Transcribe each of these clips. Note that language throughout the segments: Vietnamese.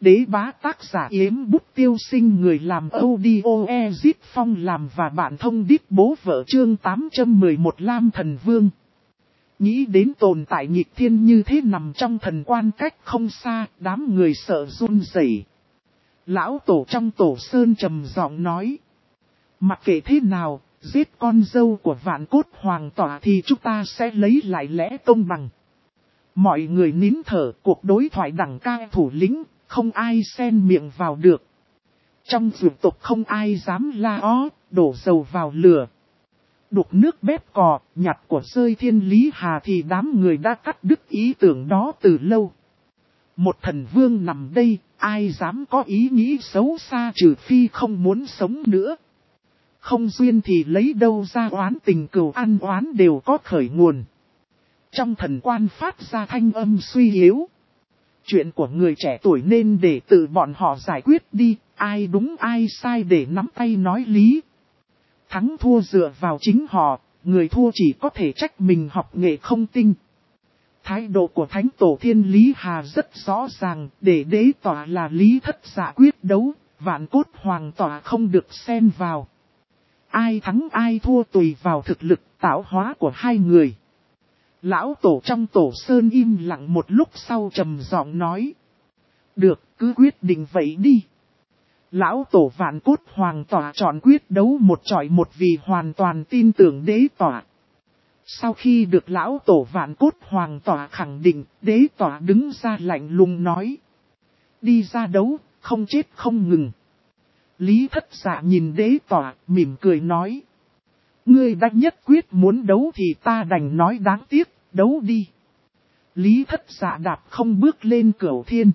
Đế bá tác giả Yếm Bút Tiêu Sinh, người làm audio Ezit Phong làm và bạn thông đít bố vợ chương 811 Lam Thần Vương. Nghĩ đến tồn tại nghịch thiên như thế nằm trong thần quan cách không xa, đám người sợ run rẩy. Lão tổ trong tổ sơn trầm giọng nói. Mặc kệ thế nào, giết con dâu của Vạn Cốt Hoàng tỏa thì chúng ta sẽ lấy lại lẽ công bằng. Mọi người nín thở, cuộc đối thoại đẳng ca thủ lĩnh, không ai xen miệng vào được. Trong vượt tục không ai dám la ó, đổ dầu vào lửa. Đục nước bếp cò, nhặt của rơi Thiên Lý Hà thì đám người đã cắt đứt ý tưởng đó từ lâu. Một thần vương nằm đây, ai dám có ý nghĩ xấu xa trừ phi không muốn sống nữa. Không duyên thì lấy đâu ra oán, tình cừu ăn oán đều có khởi nguồn. Trong thần quan phát ra thanh âm suy yếu. Chuyện của người trẻ tuổi nên để tự bọn họ giải quyết đi, ai đúng ai sai để nắm tay nói lý. Thắng thua dựa vào chính họ, người thua chỉ có thể trách mình học nghệ không tinh. Thái độ của Thánh Tổ Thiên Lý Hà rất rõ ràng, để đế tỏa là lý thất dạ quyết đấu, Vạn Cốt Hoàng tỏa không được xen vào. Ai thắng ai thua tùy vào thực lực tạo hóa của hai người. Lão tổ trong tổ sơn im lặng một lúc sau trầm giọng nói. Được, cứ quyết định vậy đi. Lão tổ Vạn Cốt Hoàng tỏa chọn quyết đấu một chọi một vì hoàn toàn tin tưởng đế tỏa. Sau khi được lão tổ Vạn Cốt Hoàng tỏa khẳng định, đế tỏa đứng ra lạnh lùng nói. Đi ra đấu, không chết không ngừng. Lý thất dạ nhìn đế tỏa, mỉm cười nói. Ngươi đã nhất quyết muốn đấu thì ta đành nói đáng tiếc, đấu đi. Lý thất dạ đạp không bước lên cửu thiên.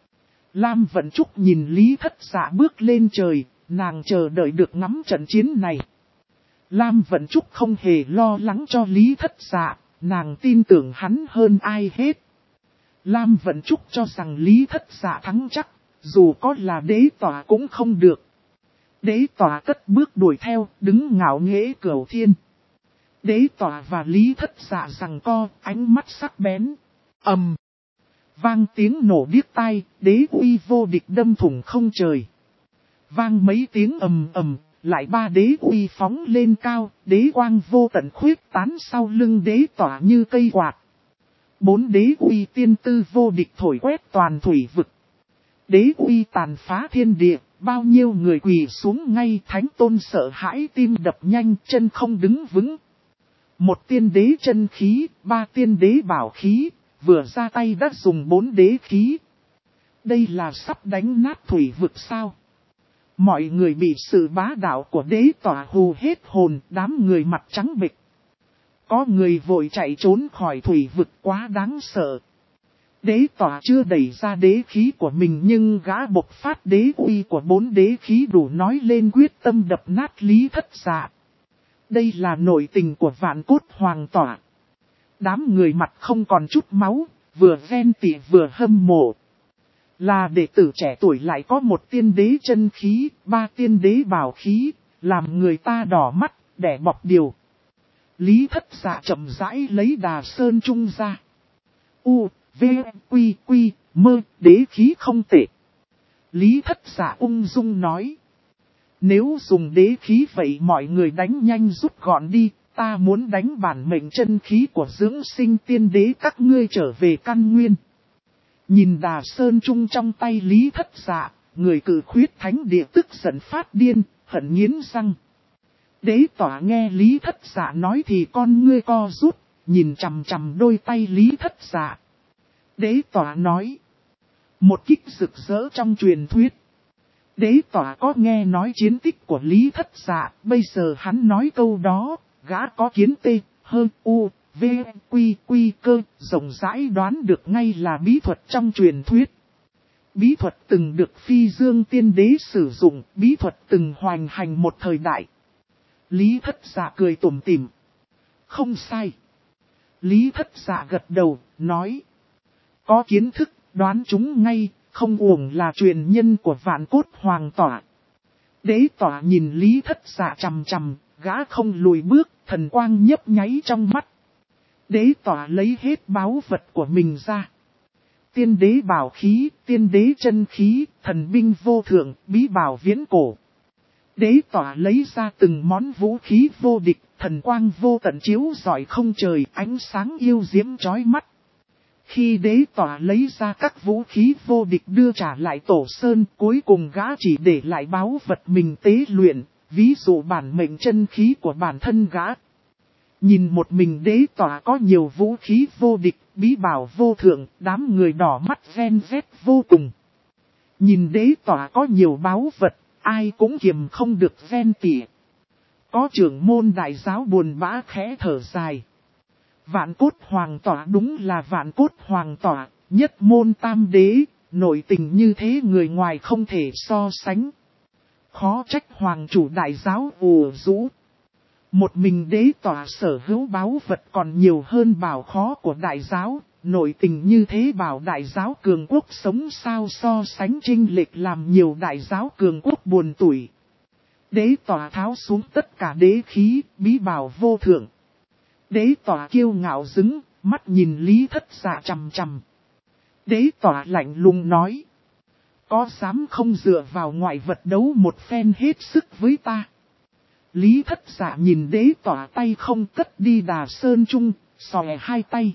Lam Vận Trúc nhìn Lý thất dạ bước lên trời, nàng chờ đợi được ngắm trận chiến này. Lam Vận Trúc không hề lo lắng cho Lý thất dạ, nàng tin tưởng hắn hơn ai hết. Lam Vận Trúc cho rằng Lý thất dạ thắng chắc, dù có là đế tỏa cũng không được. Đế tỏa cất bước đuổi theo, đứng ngạo nghễ cửu thiên. Đế tỏa và Lý thất dạ giằng co, ánh mắt sắc bén. Vang tiếng nổ điếc tai, đế uy vô địch đâm thủng không trời. Vang mấy tiếng ầm, lại ba đế uy phóng lên cao, đế quang vô tận khuyết tán sau lưng đế tỏa như cây quạt. Bốn đế uy tiên tư vô địch thổi quét toàn thủy vực. Đế uy tàn phá thiên địa, bao nhiêu người quỳ xuống ngay, thánh tôn sợ hãi tim đập nhanh, chân không đứng vững. Một tiên đế chân khí, ba tiên đế bảo khí, vừa ra tay đã dùng bốn đế khí. Đây là sắp đánh nát thủy vực sao? Mọi người bị sự bá đạo của đế tỏa hù hết hồn, đám người mặt trắng bệch. Có người vội chạy trốn khỏi thủy vực quá đáng sợ. Đế tỏa chưa đẩy ra đế khí của mình nhưng gã bộc phát đế uy của bốn đế khí đủ nói lên quyết tâm đập nát Lý thất dạ. Đây là nội tình của Vạn Cốt Hoàng tỏa. Đám người mặt không còn chút máu, vừa ghen tị vừa hâm mộ. Là đệ tử trẻ tuổi lại có một tiên đế chân khí, ba tiên đế bảo khí, làm người ta đỏ mắt, đẻ bọc điều. Lý thất dạ chậm rãi lấy Đà Sơn Trung ra. V, Quy, Mơ, đế khí không tệ. Lý thất dạ ung dung nói. Nếu dùng đế khí vậy mọi người đánh nhanh rút gọn đi, ta muốn đánh bản mệnh chân khí của dưỡng sinh tiên đế các ngươi trở về căn nguyên. Nhìn Đà Sơn Trung trong tay Lý thất dạ, người cử khuyết thánh địa tức giận phát điên, hận nghiến răng. Đế tỏa nghe Lý thất dạ nói thì con ngươi co rút, nhìn chằm chằm đôi tay Lý thất dạ. Đế tỏa nói. Một kích rực rỡ trong truyền thuyết. Đế tỏa có nghe nói chiến tích của Lý thất dạ, bây giờ hắn nói câu đó, gã có kiến tê, hơn V, Quy cơ, rộng rãi đoán được ngay là bí thuật trong truyền thuyết. Bí thuật từng được Phi Dương tiên đế sử dụng, bí thuật từng hoành hành một thời đại. Lý thất dạ cười tủm tỉm. Không sai. Lý thất dạ gật đầu, nói. Có kiến thức, đoán chúng ngay, không uổng là truyền nhân của Vạn Cốt Hoàng tỏa. Đế tỏa nhìn Lý thất dạ chằm chằm, gã không lùi bước, thần quang nhấp nháy trong mắt. Đế tỏa lấy hết báu vật của mình ra. tiên đế bảo khí, tiên đế chân khí, thần binh vô thượng, bí bảo viễn cổ. Đế tỏa lấy ra từng món vũ khí vô địch, thần quang vô tận chiếu rọi không trời, ánh sáng yêu diễm chói mắt. Khi đế tỏa lấy ra các vũ khí vô địch đưa trả lại tổ sơn, cuối cùng gã chỉ để lại báu vật mình tế luyện, ví dụ bản mệnh chân khí của bản thân gã. Nhìn một mình đế tỏa có nhiều vũ khí vô địch, bí bảo vô thượng, đám người đỏ mắt ven vét vô cùng. Nhìn đế tỏa có nhiều báu vật, ai cũng kiềm không được ven tỉa. Có trưởng môn đại giáo buồn bã khẽ thở dài. Vạn cốt hoàng tỏa đúng là vạn cốt hoàng tỏa, nhất môn tam đế, nội tình như thế người ngoài không thể so sánh. Khó trách hoàng chủ đại giáo ùa rũ. Một mình đế tỏa sở hữu báu vật còn nhiều hơn bảo khó của đại giáo, nội tình như thế bảo đại giáo cường quốc sống sao so sánh chênh lệch làm nhiều đại giáo cường quốc buồn tủi. Đế tỏa tháo xuống tất cả đế khí, bí bảo vô thượng. Đế tỏa kiêu ngạo dứng, mắt nhìn Lý Thất Dạ chằm chằm. Đế tỏa lạnh lùng nói. Có dám không dựa vào ngoại vật đấu một phen hết sức với ta? Lý Thất Dạ nhìn đế tỏa tay không cất đi Đà Sơn Trung, xòe hai tay.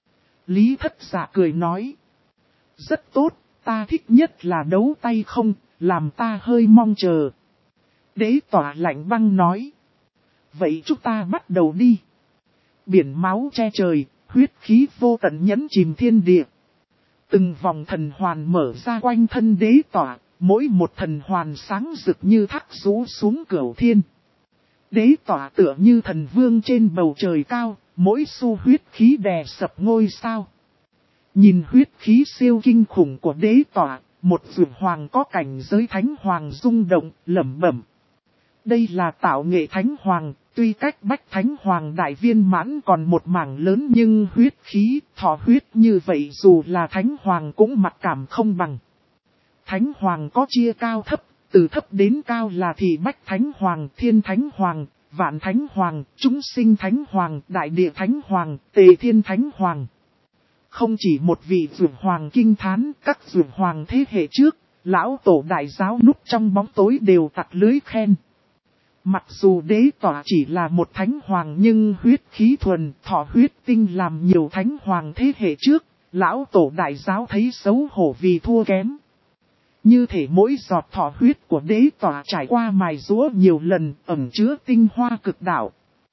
Lý Thất Dạ cười nói. Rất tốt, ta thích nhất là đấu tay không, làm ta hơi mong chờ. Đế tỏa lạnh băng nói. Vậy chúng ta bắt đầu đi. Biển máu che trời, huyết khí vô tận nhấn chìm thiên địa. Từng vòng thần hoàn mở ra quanh thân đế tỏa, mỗi một thần hoàn sáng rực như thác rũ xuống cửu thiên. Đế tỏa tựa như thần vương trên bầu trời cao, mỗi xu huyết khí đè sập ngôi sao. Nhìn huyết khí siêu kinh khủng của đế tỏa, một vượt hoàng có cảnh giới thánh hoàng rung động, lẩm bẩm. Đây là tạo nghệ thánh hoàng, tuy cách bách thánh hoàng đại viên mãn còn một mảng lớn nhưng huyết khí, thọ huyết như vậy dù là thánh hoàng cũng mặc cảm không bằng. Thánh hoàng có chia cao thấp, từ thấp đến cao là thị bách thánh hoàng, thiên thánh hoàng, vạn thánh hoàng, chúng sinh thánh hoàng, đại địa thánh hoàng, tề thiên thánh hoàng. Không chỉ một vị vượt hoàng kinh thán, các vượt hoàng thế hệ trước, lão tổ đại giáo núp trong bóng tối đều tặc lưới khen. Mặc dù đế tỏa chỉ là một thánh hoàng nhưng huyết khí thuần, thọ huyết tinh làm nhiều thánh hoàng thế hệ trước, lão tổ đại giáo thấy xấu hổ vì thua kém. Như thể mỗi giọt thọ huyết của đế tỏa trải qua mài rũa nhiều lần ẩn chứa tinh hoa cực đạo.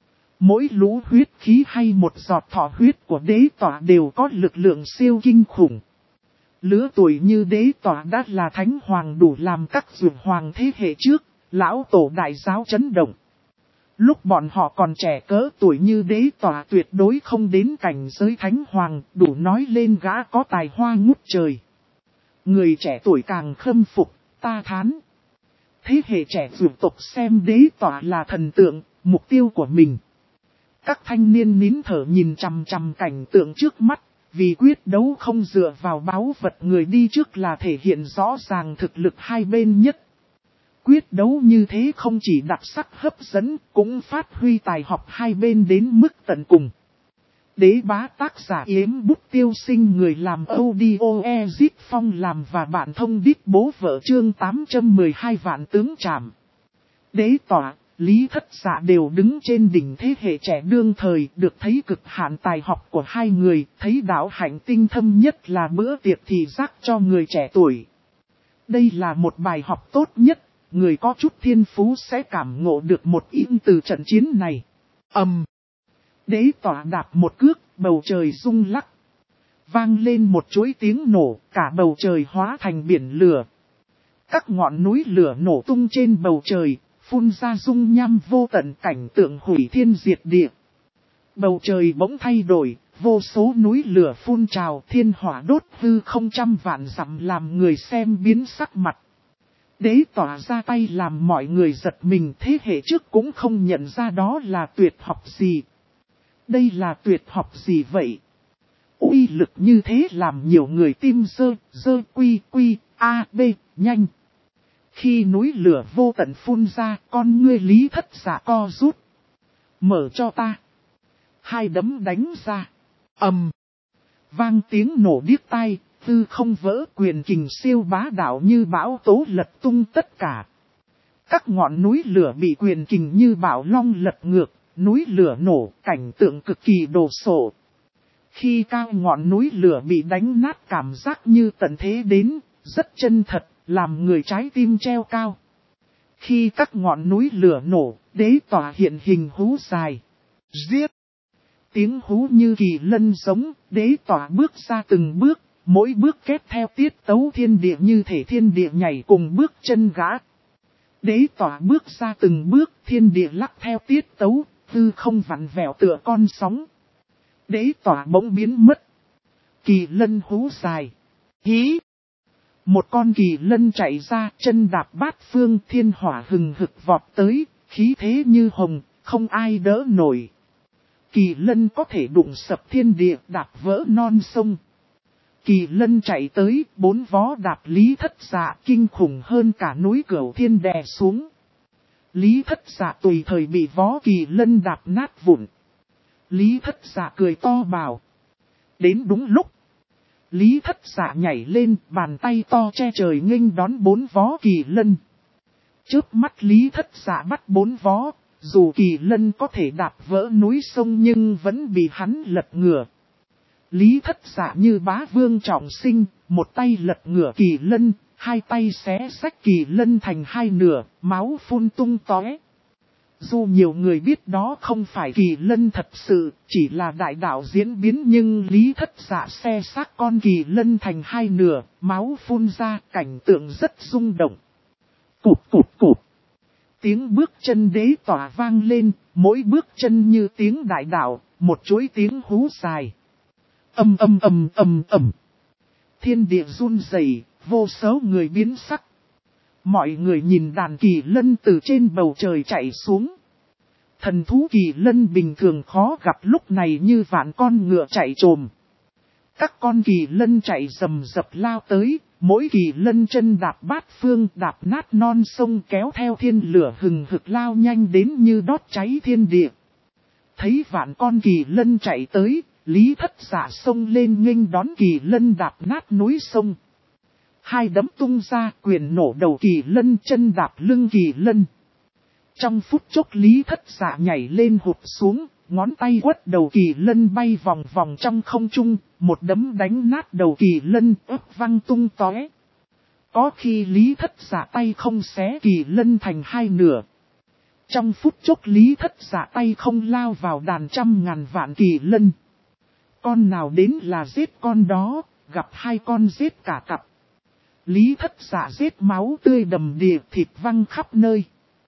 Mỗi lũ huyết khí hay một giọt thọ huyết của đế tỏa đều có lực lượng siêu kinh khủng. Lứa tuổi như đế tỏa đã là thánh hoàng đủ làm các vượt hoàng thế hệ trước, lão tổ đại giáo chấn động. Lúc bọn họ còn trẻ cỡ tuổi như đế tỏa tuyệt đối không đến cảnh giới thánh hoàng, đủ nói lên gã có tài hoa ngút trời. Người trẻ tuổi càng khâm phục, ta thán. Thế hệ trẻ vượt tộc xem đế tỏa là thần tượng, mục tiêu của mình. Các thanh niên nín thở nhìn chằm chằm cảnh tượng trước mắt, vì quyết đấu không dựa vào báu vật người đi trước là thể hiện rõ ràng thực lực hai bên nhất. Quyết đấu như thế không chỉ đặc sắc hấp dẫn, cũng phát huy tài học hai bên đến mức tận cùng. Đế bá tác giả Yếm Bút Tiêu Sinh người làm audio Ezit Phong làm và bạn thông đít bố vợ chương 812 vạn tướng trảm. Đế tỏa, Lý Thất Dạ đều đứng trên đỉnh thế hệ trẻ đương thời, được thấy cực hạn tài học của hai người, thấy đạo hạnh tinh thâm nhất là bữa tiệc thị giác cho người trẻ tuổi. Đây là một bài học tốt nhất, người có chút thiên phú sẽ cảm ngộ được một ít từ trận chiến này. Đế tỏa đạp một cước, bầu trời rung lắc. Vang lên một chuỗi tiếng nổ, cả bầu trời hóa thành biển lửa. Các ngọn núi lửa nổ tung trên bầu trời, phun ra dung nham vô tận cảnh tượng hủy thiên diệt địa. Bầu trời bỗng thay đổi, vô số núi lửa phun trào, thiên hỏa đốt hư không trăm vạn dặm làm người xem biến sắc mặt. Đế tỏa ra tay làm mọi người giật mình, thế hệ trước cũng không nhận ra đó là tuyệt học gì. Đây là tuyệt học gì vậy? Uy lực như thế làm nhiều người tim dơ quy a b nhanh. Khi núi lửa vô tận phun ra, con ngươi Lý Thất Dạ co rút. Mở cho ta. Hai đấm đánh ra. Vang tiếng nổ điếc tai, tư không vỡ, quyền kình siêu bá đạo như bão tố lật tung tất cả. Các ngọn núi lửa bị quyền kình như bão long lật ngược, núi lửa nổ, cảnh tượng cực kỳ đồ sộ. Khi cao ngọn núi lửa bị đánh nát, cảm giác như tận thế đến, rất chân thật, làm người trái tim treo cao. Khi các ngọn núi lửa nổ, đế tỏa hiện hình hú dài. Giết! Tiếng hú như kỳ lân giống, đế tỏa bước ra từng bước, mỗi bước kết theo tiết tấu thiên địa như thể thiên địa nhảy cùng bước chân gã. Đế tỏa bước ra từng bước, thiên địa lắc theo tiết tấu, tư không vặn vẹo tựa con sóng. Đế tỏa bỗng biến mất. Kỳ lân hú dài. Hí! Một con kỳ lân chạy ra, chân đạp bát phương, thiên hỏa hừng hực vọt tới, khí thế như hồng, không ai đỡ nổi. Kỳ lân có thể đụng sập thiên địa, đạp vỡ non sông. Kỳ lân chạy tới, 4 vó đạp Lý Thất Dạ kinh khủng hơn cả núi Cửu Thiên đè xuống. Lý Thất Dạ tùy thời bị vó kỳ lân đạp nát vụn. Lý Thất Dạ cười to bảo. Đến đúng lúc. Lý Thất Dạ nhảy lên, bàn tay to che trời nghênh đón 4 vó kỳ lân. Chớp mắt Lý Thất Dạ bắt 4 vó, dù kỳ lân có thể đạp vỡ núi sông nhưng vẫn bị hắn lật ngửa. Lý Thất Dạ như bá vương trọng sinh, một tay lật ngửa kỳ lân, hai tay xé xách kỳ lân thành hai nửa, máu phun tung tóe. Dù nhiều người biết đó không phải kỳ lân thật sự, chỉ là đại đạo diễn biến, nhưng Lý Thất Dạ xé xác con kỳ lân thành hai nửa, máu phun ra, cảnh tượng rất rung động. Cụp cụp cụp. Tiếng bước chân đế tỏa vang lên, mỗi bước chân như tiếng đại đạo, một chuỗi tiếng hú dài. Ầm ầm ầm ầm ầm. Thiên địa run rẩy, vô số người biến sắc. Mọi người nhìn đàn kỳ lân từ trên bầu trời chạy xuống. Thần thú kỳ lân bình thường khó gặp lúc này như vạn con ngựa chạy trồm. Các con kỳ lân chạy rầm rập lao tới, mỗi kỳ lân chân đạp bát phương, đạp nát non sông, kéo theo thiên lửa hừng hực lao nhanh đến như đốt cháy thiên địa. Thấy vạn con kỳ lân chạy tới, Lý Thất Dạ xông lên nghênh đón kỳ lân đạp nát núi sông. Hai đấm tung ra, quyền nổ đầu kỳ lân, chân đạp lưng kỳ lân. Trong phút chốc Lý Thất Dạ nhảy lên hụt xuống, ngón tay quất đầu kỳ lân bay vòng vòng trong không trung, một đấm đánh nát đầu kỳ lân, ướp văng tung tóe. Có khi Lý Thất Dạ tay không xé kỳ lân thành hai nửa. Trong phút chốc Lý Thất Dạ tay không lao vào đàn trăm ngàn vạn kỳ lân. Con nào đến là giết con đó, gặp hai con giết cả cặp. Lý Thất Dạ giết máu tươi đầm đìa, thịt văng khắp nơi.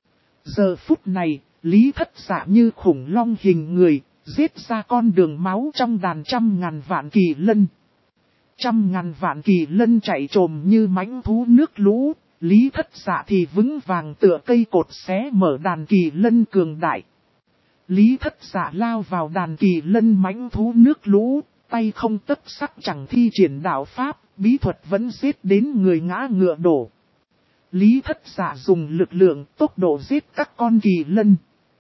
Giờ phút này, Lý Thất Dạ như khủng long hình người, giết ra con đường máu trong đàn trăm ngàn vạn kỳ lân. Trăm ngàn vạn kỳ lân chạy trồm như mãnh thú nước lũ, Lý Thất Dạ thì vững vàng tựa cây cột xé mở đàn kỳ lân cường đại. Lý Thất Dạ lao vào đàn kỳ lân mãnh thú nước lũ, tay không tấc sắc chẳng thi triển đạo pháp, bí thuật vẫn giết đến người ngã ngựa đổ. Lý Thất Dạ dùng lực lượng tốc độ giết các con kỳ lân.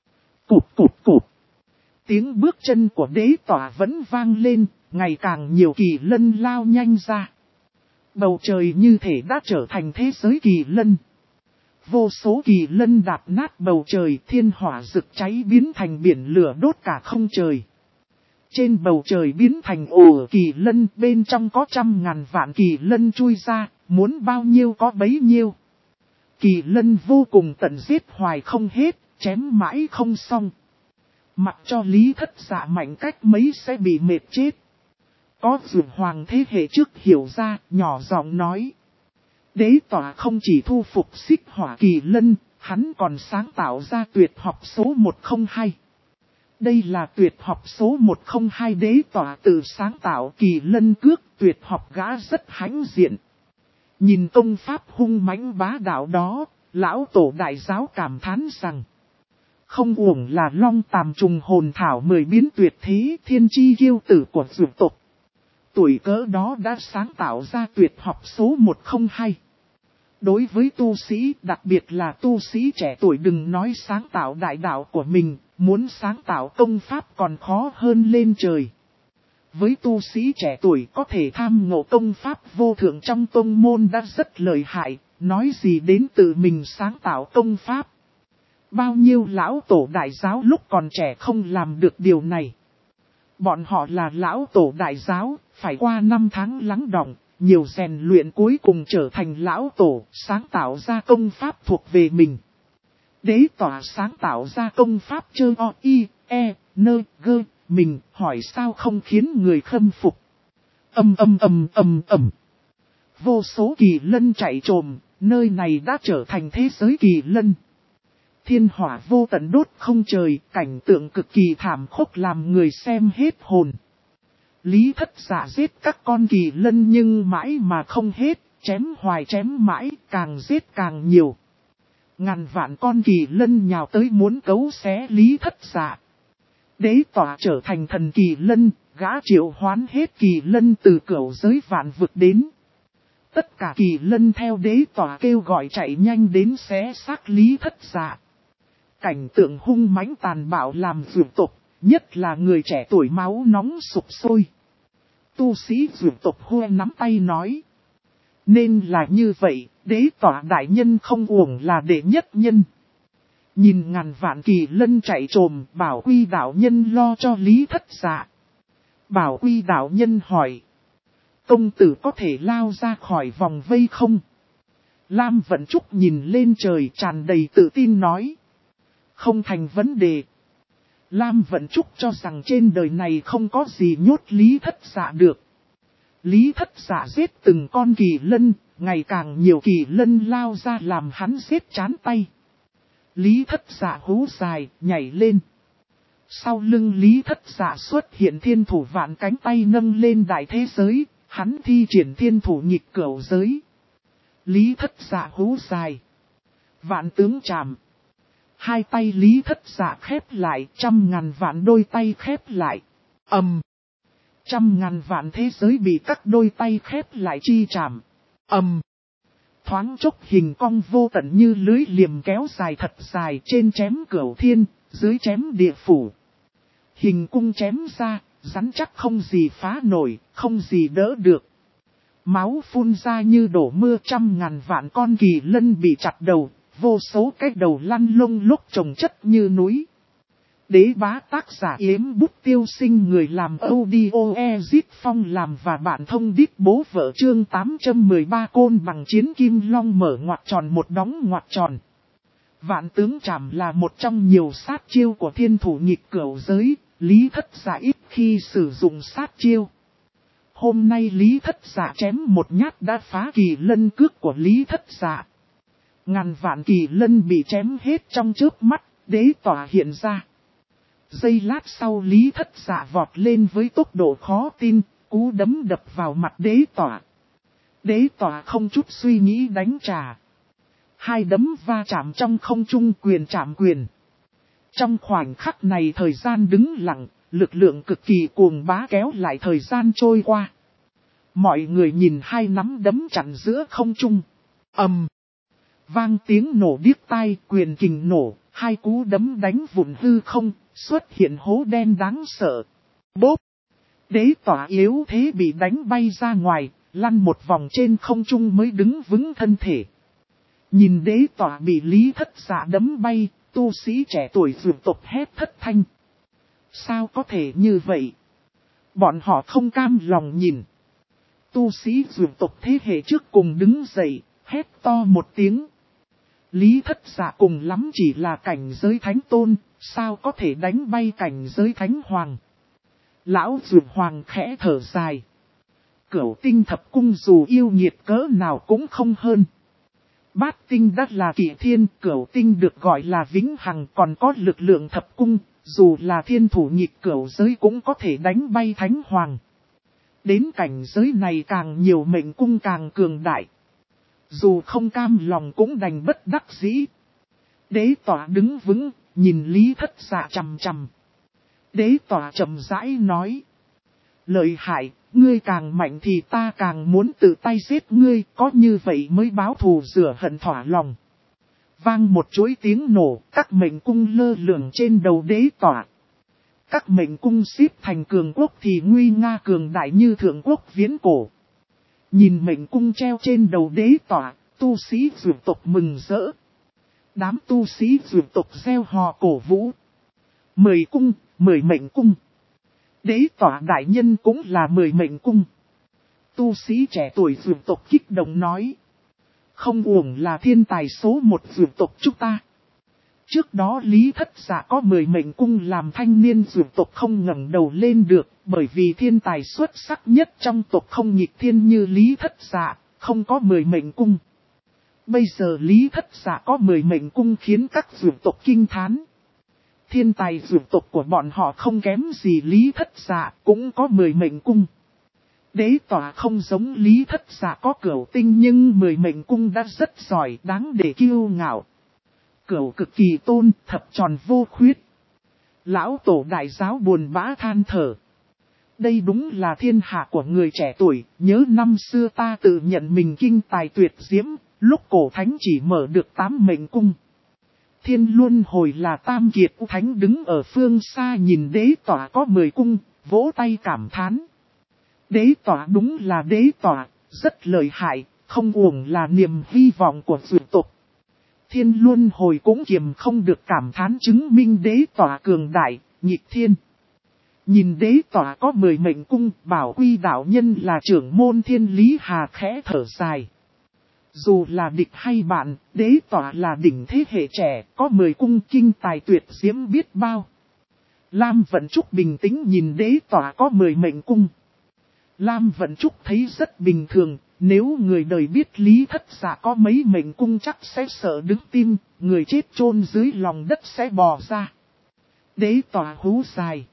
Cụp cụp cụp. Tiếng bước chân của đế tỏa vẫn vang lên, ngày càng nhiều kỳ lân lao nhanh ra. Bầu trời như thể đã trở thành thế giới kỳ lân. Vô số kỳ lân đạp nát bầu trời, thiên hỏa rực cháy biến thành biển lửa đốt cả không trời. Trên bầu trời biến thành ổ kỳ lân, bên trong có trăm ngàn vạn kỳ lân chui ra, muốn bao nhiêu có bấy nhiêu. Kỳ lân vô cùng tận, giết hoài không hết, chém mãi không xong. Mặc cho Lý Thất Dạ mạnh cách mấy sẽ bị mệt chết. Có Dược Hoàng thế hệ trước hiểu ra, nhỏ giọng nói. Đế tỏa không chỉ thu phục xích hỏa kỳ lân, hắn còn sáng tạo ra tuyệt học số 102. Đây là tuyệt học số 102 đế tỏa tự sáng tạo kỳ lân cước, tuyệt học gã rất hãnh diện. Nhìn công pháp hung mãnh bá đạo đó, lão tổ đại giáo cảm thán rằng. Không uổng là long tàm trùng hồn thảo 10 biến tuyệt thế thiên chi kiêu tử của dược tộc. Tuổi cỡ đó đã sáng tạo ra tuyệt học số 102. Đối với tu sĩ, đặc biệt là tu sĩ trẻ tuổi, đừng nói sáng tạo đại đạo của mình, muốn sáng tạo công pháp còn khó hơn lên trời. Với tu sĩ trẻ tuổi có thể tham ngộ công pháp vô thượng trong tông môn đã rất lợi hại, nói gì đến tự mình sáng tạo công pháp. Bao nhiêu lão tổ đại giáo lúc còn trẻ không làm được điều này. Bọn họ là lão tổ đại giáo, phải qua 5 tháng lắng đọng, nhiều rèn luyện cuối cùng trở thành lão tổ, sáng tạo ra công pháp thuộc về mình. Đế tỏa sáng tạo ra công pháp chơ o i, e, nơ, gơ, mình hỏi sao không khiến người khâm phục. Vô số kỳ lân chạy trồm, nơi này đã trở thành thế giới kỳ lân. Thiên hỏa vô tận đốt không trời, cảnh tượng cực kỳ thảm khốc làm người xem hết hồn. Lý Thất Dạ giết các con kỳ lân nhưng mãi mà không hết, chém hoài chém mãi, càng giết càng nhiều. Ngàn vạn con kỳ lân nhào tới muốn cấu xé Lý Thất Dạ. Đế tỏa trở thành thần kỳ lân, gã triệu hoán hết kỳ lân từ cửu giới vạn vực đến. Tất cả kỳ lân theo đế tỏa kêu gọi chạy nhanh đến xé xác Lý Thất Dạ. Cảnh tượng hung mãnh tàn bạo làm dược tộc, nhất là người trẻ tuổi máu nóng sục sôi. Tu sĩ dược tộc hô nắm tay nói. Nên là như vậy, đế tỏa đại nhân không uổng là đệ nhất nhân. Nhìn ngàn vạn kỳ lân chạy trồm, Bảo Quy đạo nhân lo cho Lý Thất Dạ. Bảo Quy đạo nhân hỏi. Công tử có thể lao ra khỏi vòng vây không? Lam Vận Trúc nhìn lên trời tràn đầy tự tin nói. Không thành vấn đề. Lam Vận Trúc cho rằng trên đời này không có gì nhốt Lý Thất Dạ được. Lý Thất Dạ giết từng con kỳ lân, ngày càng nhiều kỳ lân lao ra làm hắn giết chán tay. Lý Thất Dạ hú dài, nhảy lên. Sau lưng Lý Thất Dạ xuất hiện thiên thủ vạn cánh tay nâng lên đại thế giới, hắn thi triển thiên thủ nghịch cửu giới. Lý Thất Dạ hú dài. Vạn tướng trảm. Hai tay Lý Thất Dạ khép lại, 100.000 vạn đôi tay khép lại. 100.000 vạn thế giới bị các đôi tay khép lại chi chạm. Thoáng chốc hình cong vô tận như lưới liềm kéo dài thật dài, trên chém cửu thiên, dưới chém địa phủ. Hình cung chém ra, rắn chắc không gì phá nổi, không gì đỡ được. Máu phun ra như đổ mưa, 100.000 vạn con kỳ lân bị chặt đầu, vô số cái đầu lăn lông lúc chồng chất như núi. Đế bá tác giả Yếm Bút Tiêu Sinh, người làm audio Ezit Phong làm và bạn thông đít bố vợ chương 813 côn bằng chiến kim long mở ngoặc tròn một đóng ngoặc tròn. Vạn tướng trảm là một trong nhiều sát chiêu của thiên thủ nghịch cửu giới, Lý Thất Dạ ít khi sử dụng sát chiêu. Hôm nay Lý Thất Dạ chém một nhát đã phá kỳ lân cước của Lý Thất Dạ. Ngàn vạn kỳ lân bị chém hết trong chớp mắt, đế tỏa hiện ra. Giây lát sau Lý Thất Dạ vọt lên với tốc độ khó tin, cú đấm đập vào mặt đế tỏa. Đế tỏa không chút suy nghĩ đánh trả. Hai đấm va chạm trong không trung, quyền chạm quyền. Trong khoảnh khắc này thời gian đứng lặng, lực lượng cực kỳ cuồng bá kéo lại thời gian trôi qua. Mọi người nhìn hai nắm đấm chặn giữa không trung. Vang tiếng nổ điếc tai, quyền kình nổ, hai cú đấm đánh vụn hư không, xuất hiện hố đen đáng sợ. Bốp! Đế tỏa yếu thế bị đánh bay ra ngoài, lăn một vòng trên không trung mới đứng vững thân thể. Nhìn đế tỏa bị Lý Thất Dạ đấm bay, tu sĩ trẻ tuổi dược tộc hét thất thanh. Sao có thể như vậy? Bọn họ không cam lòng nhìn. Tu sĩ dược tộc thế hệ trước cùng đứng dậy, hét to một tiếng. Lý Thất Dạ cùng lắm chỉ là cảnh giới thánh tôn, sao có thể đánh bay cảnh giới thánh hoàng? Lão dược hoàng khẽ thở dài. Cửu tinh thập cung dù yêu nghiệt cỡ nào cũng không hơn. Bát tinh đắt là kỷ thiên, cửu tinh được gọi là vĩnh hằng, còn có lực lượng thập cung, dù là thiên thủ nghịch cửu giới cũng có thể đánh bay thánh hoàng. Đến cảnh giới này càng nhiều mệnh cung càng cường đại. Dù không cam lòng cũng đành bất đắc dĩ. Đế tỏa đứng vững, nhìn Lý Thất Dạ chằm chằm. Đế tỏa chậm rãi nói. Lợi hại, ngươi càng mạnh thì ta càng muốn tự tay giết ngươi, có như vậy mới báo thù rửa hận thỏa lòng. Vang một chuỗi tiếng nổ, các mệnh cung lơ lửng trên đầu đế tỏa. Các mệnh cung xếp thành cường quốc thì nguy nga cường đại như thượng quốc viễn cổ. Nhìn mệnh cung treo trên đầu đế tỏa, tu sĩ dược tộc mừng rỡ. Đám tu sĩ dược tộc reo hò cổ vũ. 10 cung, 10 mệnh cung. Đế tỏa đại nhân cũng là 10 mệnh cung. Tu sĩ trẻ tuổi dược tộc kích động nói. Không uổng là thiên tài số 1 dược tộc chúng ta. Trước đó Lý Thất Dạ có 10 mệnh cung làm thanh niên dược tộc không ngẩng đầu lên được, bởi vì thiên tài xuất sắc nhất trong tộc không nghịch thiên như Lý Thất Dạ, không có 10 mệnh cung. Bây giờ Lý Thất Dạ có 10 mệnh cung khiến các dược tộc kinh thán. Thiên tài dược tộc của bọn họ không kém gì Lý Thất Dạ, cũng có 10 mệnh cung. Đế tỏa không giống Lý Thất Dạ có cửu tinh nhưng 10 mệnh cung đã rất giỏi, đáng để kiêu ngạo. Cửu cực kỳ tôn, thập tròn vô khuyết. Lão tổ đại giáo buồn bã than thở. Đây đúng là thiên hạ của người trẻ tuổi, nhớ năm xưa ta tự nhận mình kinh tài tuyệt diễm, lúc cổ thánh chỉ mở được 8 mệnh cung. Thiên Luân Hồi là tam kiệt thánh đứng ở phương xa nhìn đế tỏa có 10 cung, vỗ tay cảm thán. Đế tỏa đúng là đế tỏa, rất lợi hại, không uổng là niềm hy vọng của dược tộc. Thiên Luân Hồi cũng kiềm không được cảm thán chứng minh đế tỏa cường đại, nghịch thiên. Nhìn đế tỏa có 10 mệnh cung, Bảo Quy đạo nhân là trưởng môn Thiên Lý Hà khẽ thở dài. Dù là địch hay bạn, đế tỏa là đỉnh thế hệ trẻ, có 10 cung kinh tài tuyệt diễm biết bao. Lam Vận Trúc bình tĩnh nhìn đế tỏa có 10 mệnh cung. Lam Vận Trúc thấy rất bình thường, nếu người đời biết Lý Thất Dạ có mấy mệnh cung chắc sẽ sợ đứng tim, người chết chôn dưới lòng đất sẽ bò ra. Đế tỏa hú dài.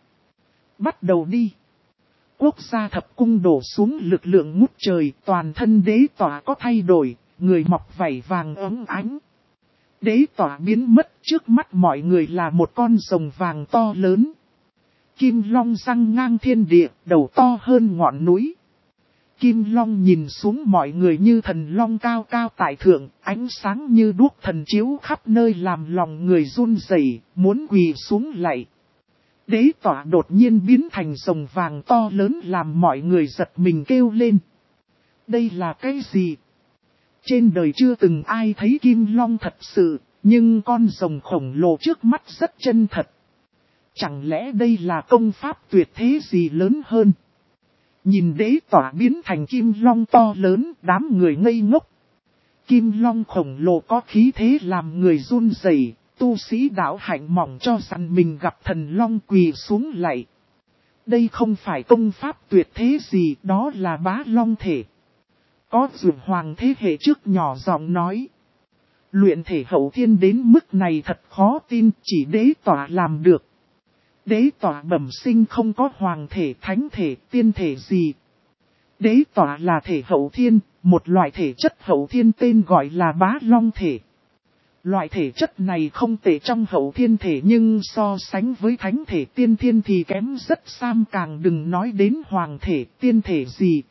Bắt đầu đi. Quốc gia thập cung đổ xuống lực lượng ngút trời, toàn thân đế tỏa có thay đổi, người mọc vảy vàng óng ánh. Đế tỏa biến mất trước mắt mọi người là một con rồng vàng to lớn. Kim long răng ngang thiên địa, đầu to hơn ngọn núi. Kim long nhìn xuống mọi người như thần long cao cao tại thượng, ánh sáng như đuốc thần chiếu khắp nơi làm lòng người run rẩy, muốn quỳ xuống lạy. Đế tỏa đột nhiên biến thành rồng vàng to lớn làm mọi người giật mình kêu lên. Đây là cái gì? Trên đời chưa từng ai thấy kim long thật sự, nhưng con rồng khổng lồ trước mắt rất chân thật. Chẳng lẽ đây là công pháp tuyệt thế gì lớn hơn? Nhìn đế tỏa biến thành kim long to lớn, đám người ngây ngốc. Kim long khổng lồ có khí thế làm người run rẩy, tu sĩ đạo hạnh mỏng cho rằng mình gặp thần long quỳ xuống lạy. Đây không phải công pháp tuyệt thế gì, đó là bá long thể. Có dược hoàng thế hệ trước nhỏ giọng nói. Luyện thể hậu thiên đến mức này thật khó tin, chỉ đế tỏa làm được. Đế tỏa bẩm sinh không có hoàng thể, thánh thể, tiên thể gì. Đế tỏa là thể hậu thiên, một loại thể chất hậu thiên tên gọi là bá long thể. Loại thể chất này không tệ trong hậu thiên thể nhưng so sánh với thánh thể tiên thiên thì kém rất sam, càng đừng nói đến hoàng thể, tiên thể gì.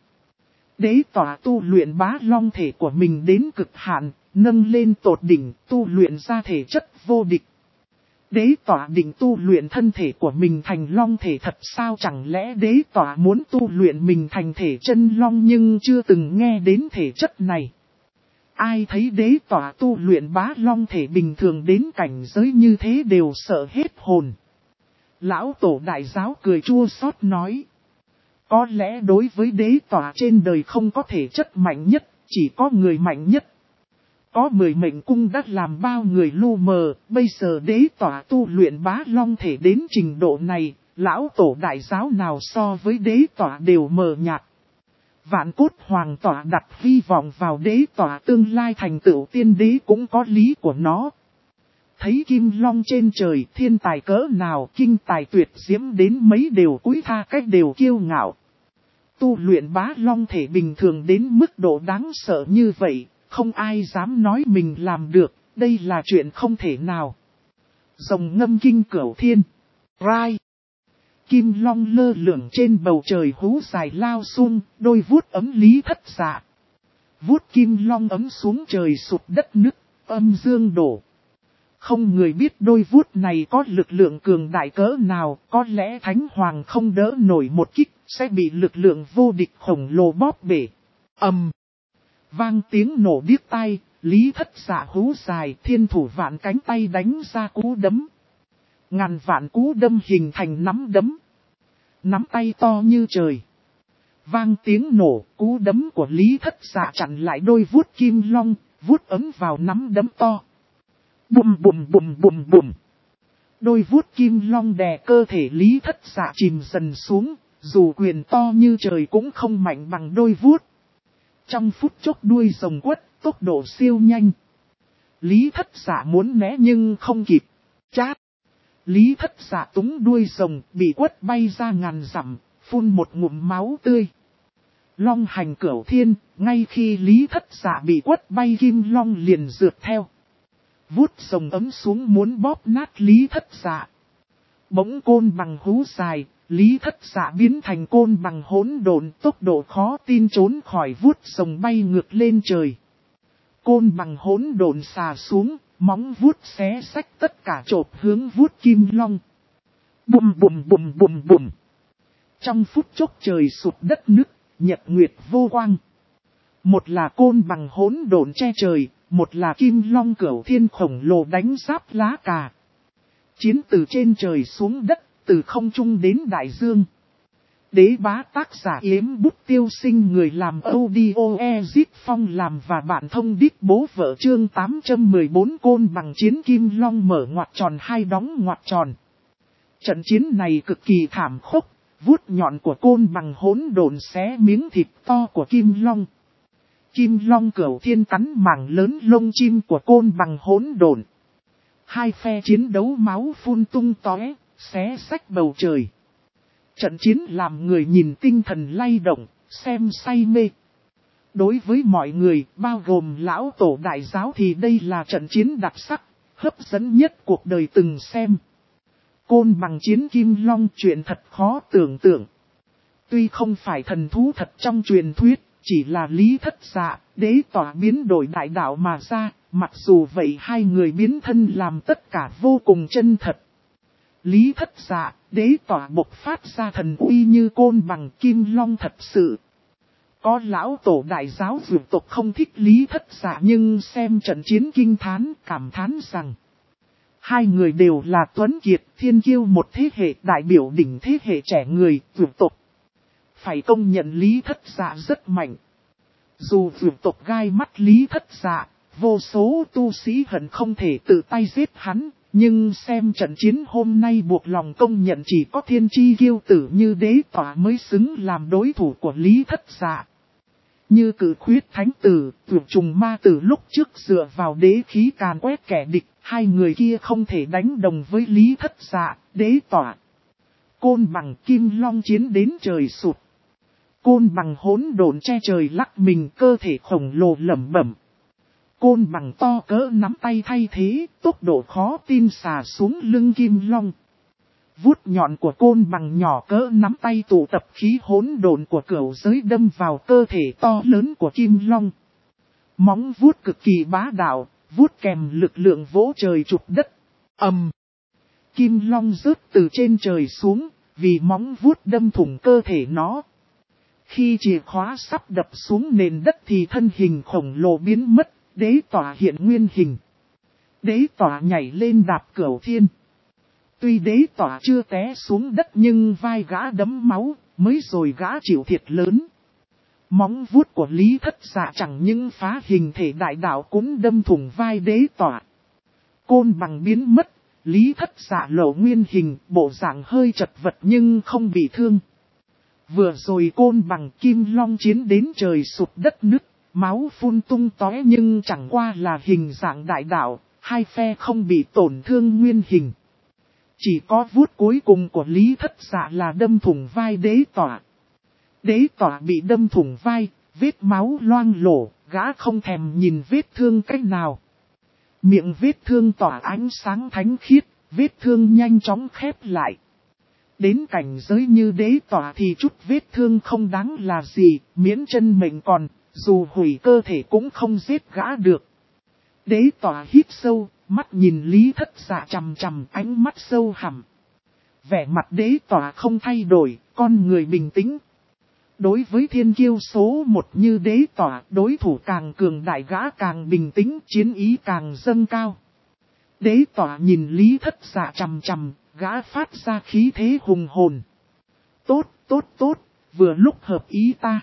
Đế tỏa tu luyện bá long thể của mình đến cực hạn, nâng lên tột đỉnh, tu luyện ra thể chất vô địch. Đế tỏa định tu luyện thân thể của mình thành long thể thật sao, chẳng lẽ đế tỏa muốn tu luyện mình thành thể chân long nhưng chưa từng nghe đến thể chất này. Ai thấy đế tỏa tu luyện bá long thể bình thường đến cảnh giới như thế đều sợ hết hồn. Lão tổ đại giáo cười chua xót nói. Có lẽ đối với đế tỏa trên đời không có thể chất mạnh nhất, chỉ có người mạnh nhất. Có 10 mệnh cung đã làm bao người lu mờ, bây giờ đế tỏa tu luyện bá long thể đến trình độ này, lão tổ đại giáo nào so với đế tỏa đều mờ nhạt. Vạn cốt hoàng tỏa đặt hy vọng vào đế tỏa tương lai thành tựu tiên đế cũng có lý của nó. Thấy kim long trên trời, thiên tài cỡ nào, kinh tài tuyệt diễm đến mấy đều cúi tha cách đều kiêu ngạo. Tu luyện bá long thể bình thường đến mức độ đáng sợ như vậy, không ai dám nói mình làm được, đây là chuyện không thể nào. Rồng ngâm kinh cửu thiên. Rai. Kim long lơ lửng trên bầu trời hú dài lao xuống, đôi vuốt ấm Lý Thất Dạ. Vuốt kim long ấm xuống trời sụp đất nứt, âm dương đổ. Không người biết đôi vuốt này có lực lượng cường đại cỡ nào, có lẽ Thánh Hoàng không đỡ nổi một kích, sẽ bị lực lượng vô địch khổng lồ bóp bể. Ầm! Vang tiếng nổ điếc tai, Lý Thất Dạ hú dài, thiên thủ vạn cánh tay đánh ra cú đấm. Ngàn vạn cú đâm hình thành nắm đấm. Nắm tay to như trời. Vang tiếng nổ, cú đấm của Lý Thất Dạ chặn lại đôi vuốt kim long, vuốt ấm vào nắm đấm to. Bùm bùm bùm bùm bùm. Đôi vuốt kim long đè cơ thể Lý Thất Dạ chìm dần xuống, dù quyền to như trời cũng không mạnh bằng đôi vuốt. Trong phút chốc đuôi rồng quất, tốc độ siêu nhanh. Lý Thất Dạ muốn né nhưng không kịp. Chát! Lý Thất Dạ túng đuôi rồng, bị quất bay ra ngàn dặm, phun một ngụm máu tươi. Long hành cửu thiên, ngay khi Lý Thất Dạ bị quất bay kim long liền rượt theo. Vuốt rồng ấm xuống muốn bóp nát Lý Thất Dạ. Bỗng côn bằng hú dài, Lý Thất Dạ biến thành côn bằng hỗn độn, tốc độ khó tin trốn khỏi vuốt rồng bay ngược lên trời. Côn bằng hỗn độn xà xuống, móng vuốt xé xách tất cả chộp hướng vuốt kim long. Bùm bùm bùm bùm bùm. Trong phút chốc trời sụp đất nứt, nhật nguyệt vô quang. Một là côn bằng hỗn độn che trời, một là kim long cửu thiên khổng lồ đánh giáp lá cà. Chiến từ trên trời xuống đất, từ không trung đến đại dương. Đế bá tác giả Yếm Bút Tiêu Sinh, người làm audio Ezit Phong làm và bạn thông đít bố vợ, chương 814 côn bằng chiến kim long mở ngoặc tròn hai đóng ngoặc tròn. Trận chiến này cực kỳ thảm khốc, vuốt nhọn của côn bằng hỗn độn xé miếng thịt to của kim long. Kim long cửu thiên cắn mảng lớn lông chim của côn bằng hỗn độn. Hai phe chiến đấu máu phun tung tóe, xé xách bầu trời. Trận chiến làm người nhìn tinh thần lay động, xem say mê. Đối với mọi người, bao gồm lão tổ đại giáo thì đây là trận chiến đặc sắc, hấp dẫn nhất cuộc đời từng xem. Côn bằng chiến kim long chuyện thật khó tưởng tượng. Tuy không phải thần thú thật trong truyền thuyết, chỉ là Lý Thất Dạ, đế tỏa biến đổi đại đạo mà ra, mặc dù vậy hai người biến thân làm tất cả vô cùng chân thật. Lý Thất Dạ, đế tỏa bộc phát ra thần uy như côn bằng kim long thật sự. Có lão tổ đại giáo vượt tộc không thích Lý Thất Dạ nhưng xem trận chiến kinh thán, cảm thán rằng hai người đều là tuấn kiệt, thiên kiêu một thế hệ, đại biểu đỉnh thế hệ trẻ người, vượt tộc. Phải công nhận Lý Thất Dạ rất mạnh. Dù vượt tộc gai mắt Lý Thất Dạ, vô số tu sĩ hận không thể tự tay giết hắn, nhưng xem trận chiến hôm nay buộc lòng công nhận chỉ có thiên chi kiêu tử như đế tỏa mới xứng làm đối thủ của Lý Thất Dạ. Như Cử Khuyết Thánh Tử, Tuyệt Trùng Ma Tử lúc trước dựa vào đế khí càn quét kẻ địch, hai người kia không thể đánh đồng với Lý Thất Dạ, đế tỏa. Côn bằng kim long chiến đến trời sụt. Côn bằng hỗn độn che trời lắc mình, cơ thể khổng lồ lẩm bẩm. Côn bằng to cỡ nắm tay thay thế, tốc độ khó tin xà xuống lưng kim long. Vuốt nhọn của côn bằng nhỏ cỡ nắm tay tụ tập khí hỗn độn của cửu giới đâm vào cơ thể to lớn của kim long. Móng vuốt cực kỳ bá đạo, vuốt kèm lực lượng vỗ trời trục đất. Ầm! Kim long rớt từ trên trời xuống, vì móng vuốt đâm thủng cơ thể nó. Khi chìa khóa sắp đập xuống nền đất thì thân hình khổng lồ biến mất, đế tỏa hiện nguyên hình. Đế tỏa nhảy lên đạp cửu thiên. Tuy đế tỏa chưa té xuống đất nhưng vai gã đẫm máu, mới rồi gã chịu thiệt lớn. Móng vuốt của Lý Thất Dạ chẳng những phá hình thể đại đạo cũng đâm thủng vai đế tỏa. Côn bằng biến mất, Lý Thất Dạ lộ nguyên hình, bộ dạng hơi chật vật nhưng không bị thương. Vừa rồi côn bằng kim long chiến đến trời sụp đất nứt, máu phun tung tóe nhưng chẳng qua là hình dạng đại đạo, hai phe không bị tổn thương nguyên hình. Chỉ có vuốt cuối cùng của Lý Thất Dạ là đâm thủng vai đế tỏa. Đế tỏa bị đâm thủng vai, vết máu loang lổ, gã không thèm nhìn vết thương cách nào. Miệng vết thương tỏa ánh sáng thánh khiết, vết thương nhanh chóng khép lại. Đến cảnh giới như đế tỏa thì chút vết thương không đáng là gì, miễn chân mệnh còn, dù hủy cơ thể cũng không giết gã được. Đế tỏa hít sâu, mắt nhìn Lý Thất Dạ chằm chằm, ánh mắt sâu hẳm. Vẻ mặt đế tỏa không thay đổi, con người bình tĩnh. Đối với thiên kiêu số một như đế tỏa, đối thủ càng cường đại gã càng bình tĩnh, chiến ý càng dâng cao. Đế tỏa nhìn Lý Thất Dạ chằm chằm, gã phát ra khí thế hùng hồn. Tốt, tốt, tốt, vừa lúc hợp ý ta.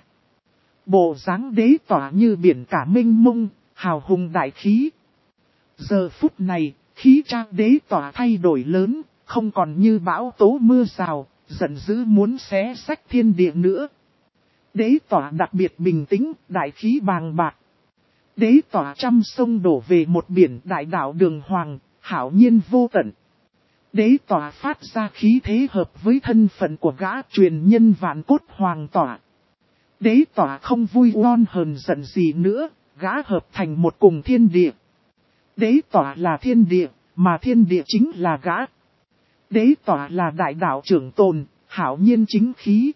Bộ dáng đế tỏa như biển cả mênh mông, hào hùng đại khí. Giờ phút này, khí trang đế tỏa thay đổi lớn, không còn như bão tố mưa rào, giận dữ muốn xé rách thiên địa nữa. Đế tỏa đặc biệt bình tĩnh, đại khí bàng bạc. Đế tỏa trăm sông đổ về một biển, đại đạo đường hoàng, hảo nhiên vô tận. Đế tỏa phát ra khí thế hợp với thân phận của gã truyền nhân vạn cốt hoàng tỏa. Đế tỏa không vui oan hờn giận gì nữa, gã hợp thành một cùng thiên địa. Đế tỏa là thiên địa, mà thiên địa chính là gã. Đế tỏa là đại đạo trưởng tồn, hảo nhiên chính khí.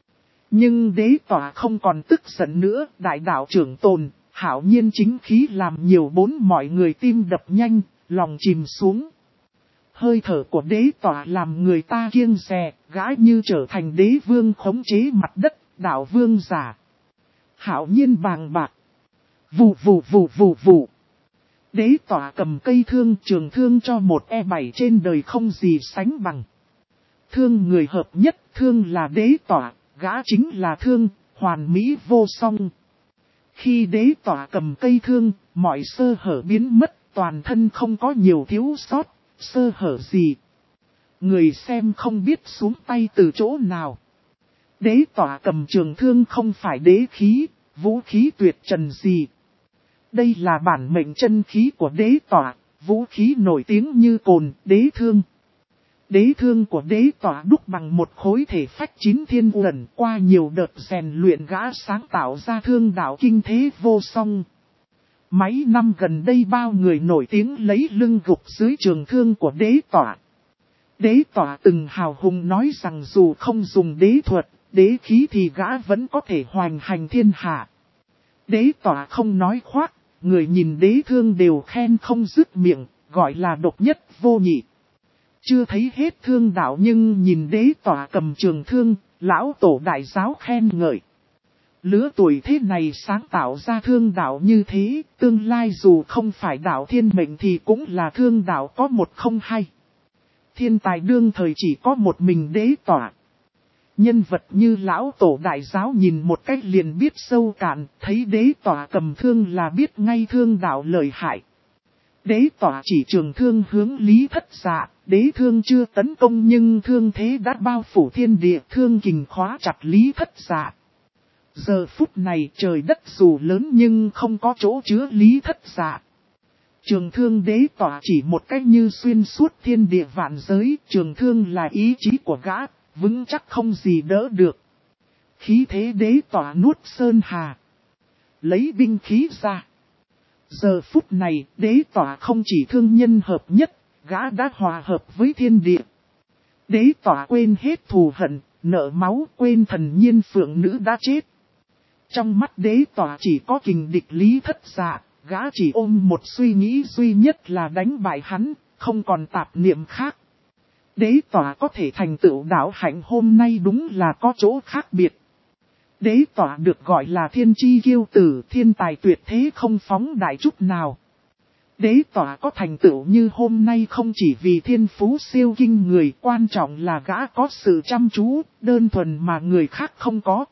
Nhưng đế tỏa không còn tức giận nữa, đại đạo trưởng tồn, hảo nhiên chính khí làm nhiều bốn mọi người tim đập nhanh, lòng chìm xuống. Hơi thở của đế tỏa làm người ta kiêng dè, gã như trở thành đế vương khống chế mặt đất, đạo vương giả. Hảo nhiên bàng bạc. Vù vù vù vù vù. Đế tỏa cầm cây thương, trường thương cho một E7 trên đời không gì sánh bằng. Thương người hợp nhất, thương là đế tỏa, gã chính là thương, hoàn mỹ vô song. Khi đế tỏa cầm cây thương, mọi sơ hở biến mất, toàn thân không có nhiều thiếu sót, sơ hở gì. Người xem không biết xuống tay từ chỗ nào. Đế tỏa cầm trường thương không phải đế khí, vũ khí tuyệt trần gì. Đây là bản mệnh chân khí của đế tỏa, vũ khí nổi tiếng như cồn, đế thương. Đế thương của đế tỏa đúc bằng một khối thể phách 9 thiên uẩn, qua nhiều đợt rèn luyện gã sáng tạo ra thương đạo kinh thế vô song. Mấy năm gần đây bao người nổi tiếng lấy lưng gục dưới trường thương của đế tỏa. Đế tỏa từng hào hùng nói rằng dù không dùng đế thuật, đế khí thì gã vẫn có thể hoành hành thiên hạ. Đế tỏa không nói khoác, người nhìn đế thương đều khen không dứt miệng, gọi là độc nhất vô nhị. Chưa thấy hết thương đạo nhưng nhìn đế tỏa cầm trường thương, lão tổ đại giáo khen ngợi. Lứa tuổi thế này sáng tạo ra thương đạo như thế, tương lai dù không phải đạo thiên mệnh thì cũng là thương đạo có một không hai. Thiên tài đương thời chỉ có một mình đế tỏa. Nhân vật như lão tổ đại giáo nhìn một cách liền biết sâu cạn, thấy đế tỏa cầm thương là biết ngay thương đạo lợi hại. Đế tỏa chỉ trường thương hướng Lý Thất Dạ, đế thương chưa tấn công nhưng thương thế đã bao phủ thiên địa, thương kình khóa chặt Lý Thất Dạ. Giờ phút này trời đất dù lớn nhưng không có chỗ chứa Lý Thất Dạ. Trường thương đế tỏa chỉ một cách như xuyên suốt thiên địa vạn giới, trường thương là ý chí của gã, vững chắc không gì đỡ được. Khí thế đế tỏa nuốt sơn hà. Lấy binh khí ra. Giờ phút này, đế tỏa không chỉ thương nhân hợp nhất, gã đã hòa hợp với thiên địa. Đế tỏa quên hết thù hận, nợ máu, quên thần nhiên phượng nữ đã chết. Trong mắt đế tỏa chỉ có kình địch Lý Thất Dạ, gã chỉ ôm một suy nghĩ duy nhất là đánh bại hắn, không còn tạp niệm khác. Đế tỏa có thể thành tựu đạo hạnh hôm nay đúng là có chỗ khác biệt. Đế tỏa được gọi là thiên chi kiêu tử, thiên tài tuyệt thế không phóng đại chút nào. Đế tỏa có thành tựu như hôm nay không chỉ vì thiên phú siêu kinh người, quan trọng là gã có sự chăm chú, đơn thuần mà người khác không có.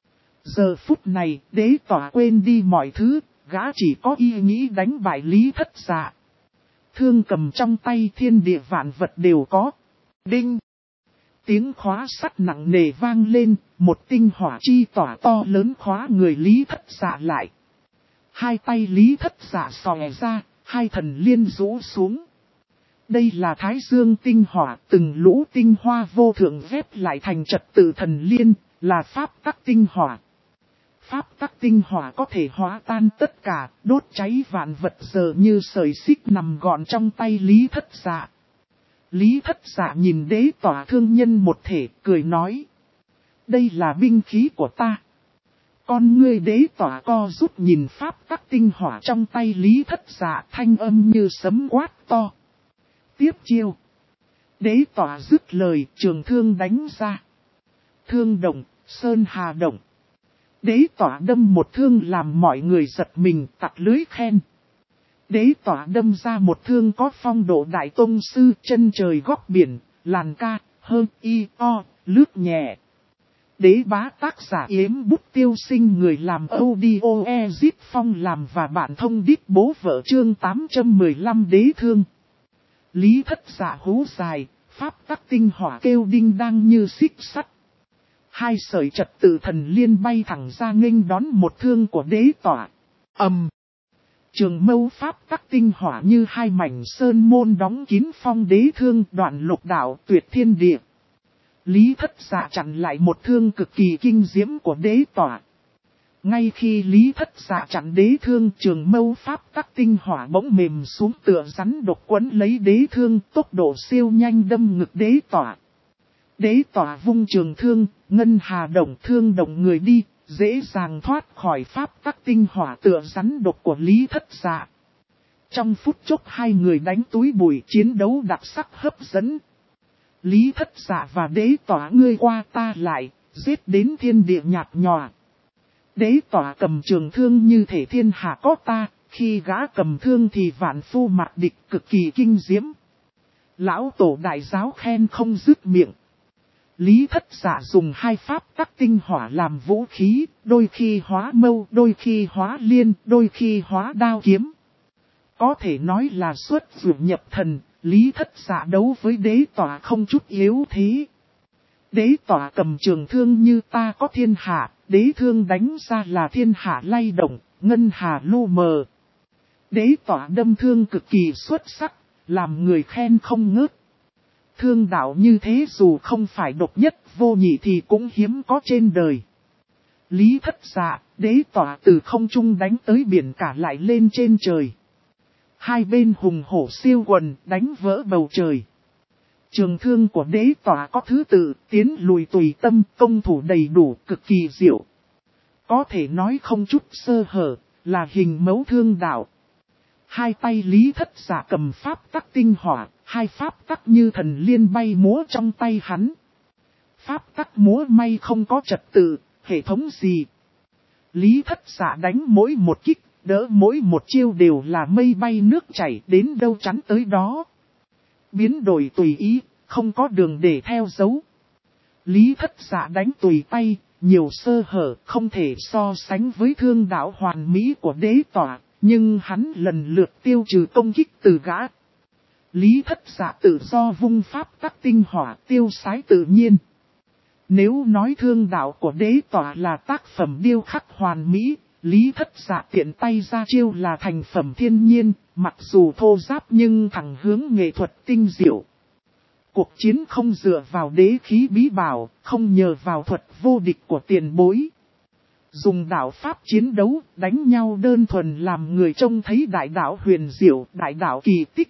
Giờ phút này, đế tỏa quên đi mọi thứ, gã chỉ có ý nghĩ đánh bại Lý Thất Dạ. Thương cầm trong tay thiên địa vạn vật đều có. Đinh! Tiếng khóa sắt nặng nề vang lên, một tinh hỏa chi tỏa to lớn khóa người Lý Thất Dạ lại. Hai tay Lý Thất Dạ xòe ra, hai thần liên rũ xuống. Đây là Thái Dương tinh hỏa, từng lũ tinh hoa vô thượng ghép lại thành trật tự thần liên, là pháp tắc tinh hỏa. Pháp tắc tinh hỏa có thể hóa tan tất cả, đốt cháy vạn vật giờ như sợi xích nằm gọn trong tay Lý Thất Dạ. Lý Thất Dạ nhìn đế tỏa thương nhân một thể, cười nói. Đây là binh khí của ta. Con ngươi đế tỏa co rút nhìn pháp tắc tinh hỏa trong tay Lý Thất Dạ, thanh âm như sấm quát to. Tiếp chiêu. Đế tỏa dứt lời, trường thương đánh ra. Thương động, sơn hà động. Đế tỏa đâm một thương làm mọi người giật mình, tặc lưới khen. Đế tỏa đâm ra một thương có phong độ đại tông sư, chân trời góc biển, làn ca, hơn y o, lướt nhẹ. Đế bá tác giả Yếm Bút Tiêu Sinh, người làm audio Ezit Phong làm và bạn thông đít bố vợ chương 815 đế thương. Lý Thất Dạ hú dài, pháp tắc tinh hỏa kêu đinh đang như xích sắt. Hai sợi trật tự thần liên bay thẳng ra nghênh đón một thương của đế tỏa. Trường mâu pháp tắc tinh hỏa như hai mảnh sơn môn đóng kín phong đế thương, đoạn lục đạo tuyệt thiên địa. Lý Thất Dạ chặn lại một thương cực kỳ kinh diễm của đế tỏa. Ngay khi Lý Thất Dạ chặn đế thương, trường mâu pháp tắc tinh hỏa bỗng mềm xuống tựa rắn độc quấn lấy đế thương, tốc độ siêu nhanh đâm ngực đế tỏa. Đế tỏa vung trường thương, ngân hà động thương động người đi, dễ dàng thoát khỏi pháp tắc tinh hỏa tựa rắn độc của Lý Thất Dạ. Trong phút chốc hai người đánh túi bụi, chiến đấu đặc sắc hấp dẫn. Lý Thất Dạ và đế tỏa ngươi qua ta lại, giết đến thiên địa nhạt nhòa. Đế tỏa cầm trường thương như thể thiên hạ có ta, khi gã cầm thương thì vạn phu mặt địch, cực kỳ kinh diễm. Lão tổ đại giáo khen không dứt miệng. Lý Thất Dạ dùng hai pháp tắc tinh hỏa làm vũ khí, đôi khi hóa mâu, đôi khi hóa liên, đôi khi hóa đao kiếm. Có thể nói là xuất dược nhập thần, Lý Thất Dạ đấu với đế tỏa không chút yếu thế. Đế tỏa cầm trường thương như ta có thiên hạ, đế thương đánh ra là thiên hạ lay động, ngân hà lu mờ. Đế tỏa đâm thương cực kỳ xuất sắc, làm người khen không ngớt. Thương đạo như thế dù không phải độc nhất vô nhị thì cũng hiếm có trên đời. Lý Thất Dạ, đế tỏa từ không trung đánh tới biển cả lại lên trên trời. Hai bên hùng hổ siêu quần đánh vỡ bầu trời. Trường thương của đế tỏa có thứ tự, tiến lùi tùy tâm, công thủ đầy đủ, cực kỳ diệu. Có thể nói không chút sơ hở, là hình mẫu thương đạo. Hai tay Lý Thất Dạ cầm pháp tắc tinh hỏa, hai pháp tắc như thần liên bay múa trong tay hắn. Pháp tắc múa may không có trật tự, hệ thống gì. Lý Thất Dạ đánh mỗi một kích, đỡ mỗi một chiêu đều là mây bay nước chảy, đến đâu chắn tới đó. Biến đổi tùy ý, không có đường để theo dấu. Lý Thất Dạ đánh tùy tay, nhiều sơ hở, không thể so sánh với thương đạo hoàn mỹ của đế tỏa, nhưng hắn lần lượt tiêu trừ công kích từ gã. Lý Thất Dạ tự do vung pháp tắc tinh hỏa, tiêu sái tự nhiên. Nếu nói thương đạo của đế tỏa là tác phẩm điêu khắc hoàn mỹ, Lý Thất Dạ tiện tay ra chiêu là thành phẩm thiên nhiên, mặc dù thô giáp nhưng thẳng hướng nghệ thuật tinh diệu. Cuộc chiến không dựa vào đế khí bí bảo, không nhờ vào thuật vô địch của tiền bối. Dùng đạo pháp chiến đấu, đánh nhau đơn thuần làm người trông thấy đại đạo huyền diệu, đại đạo kỳ tích.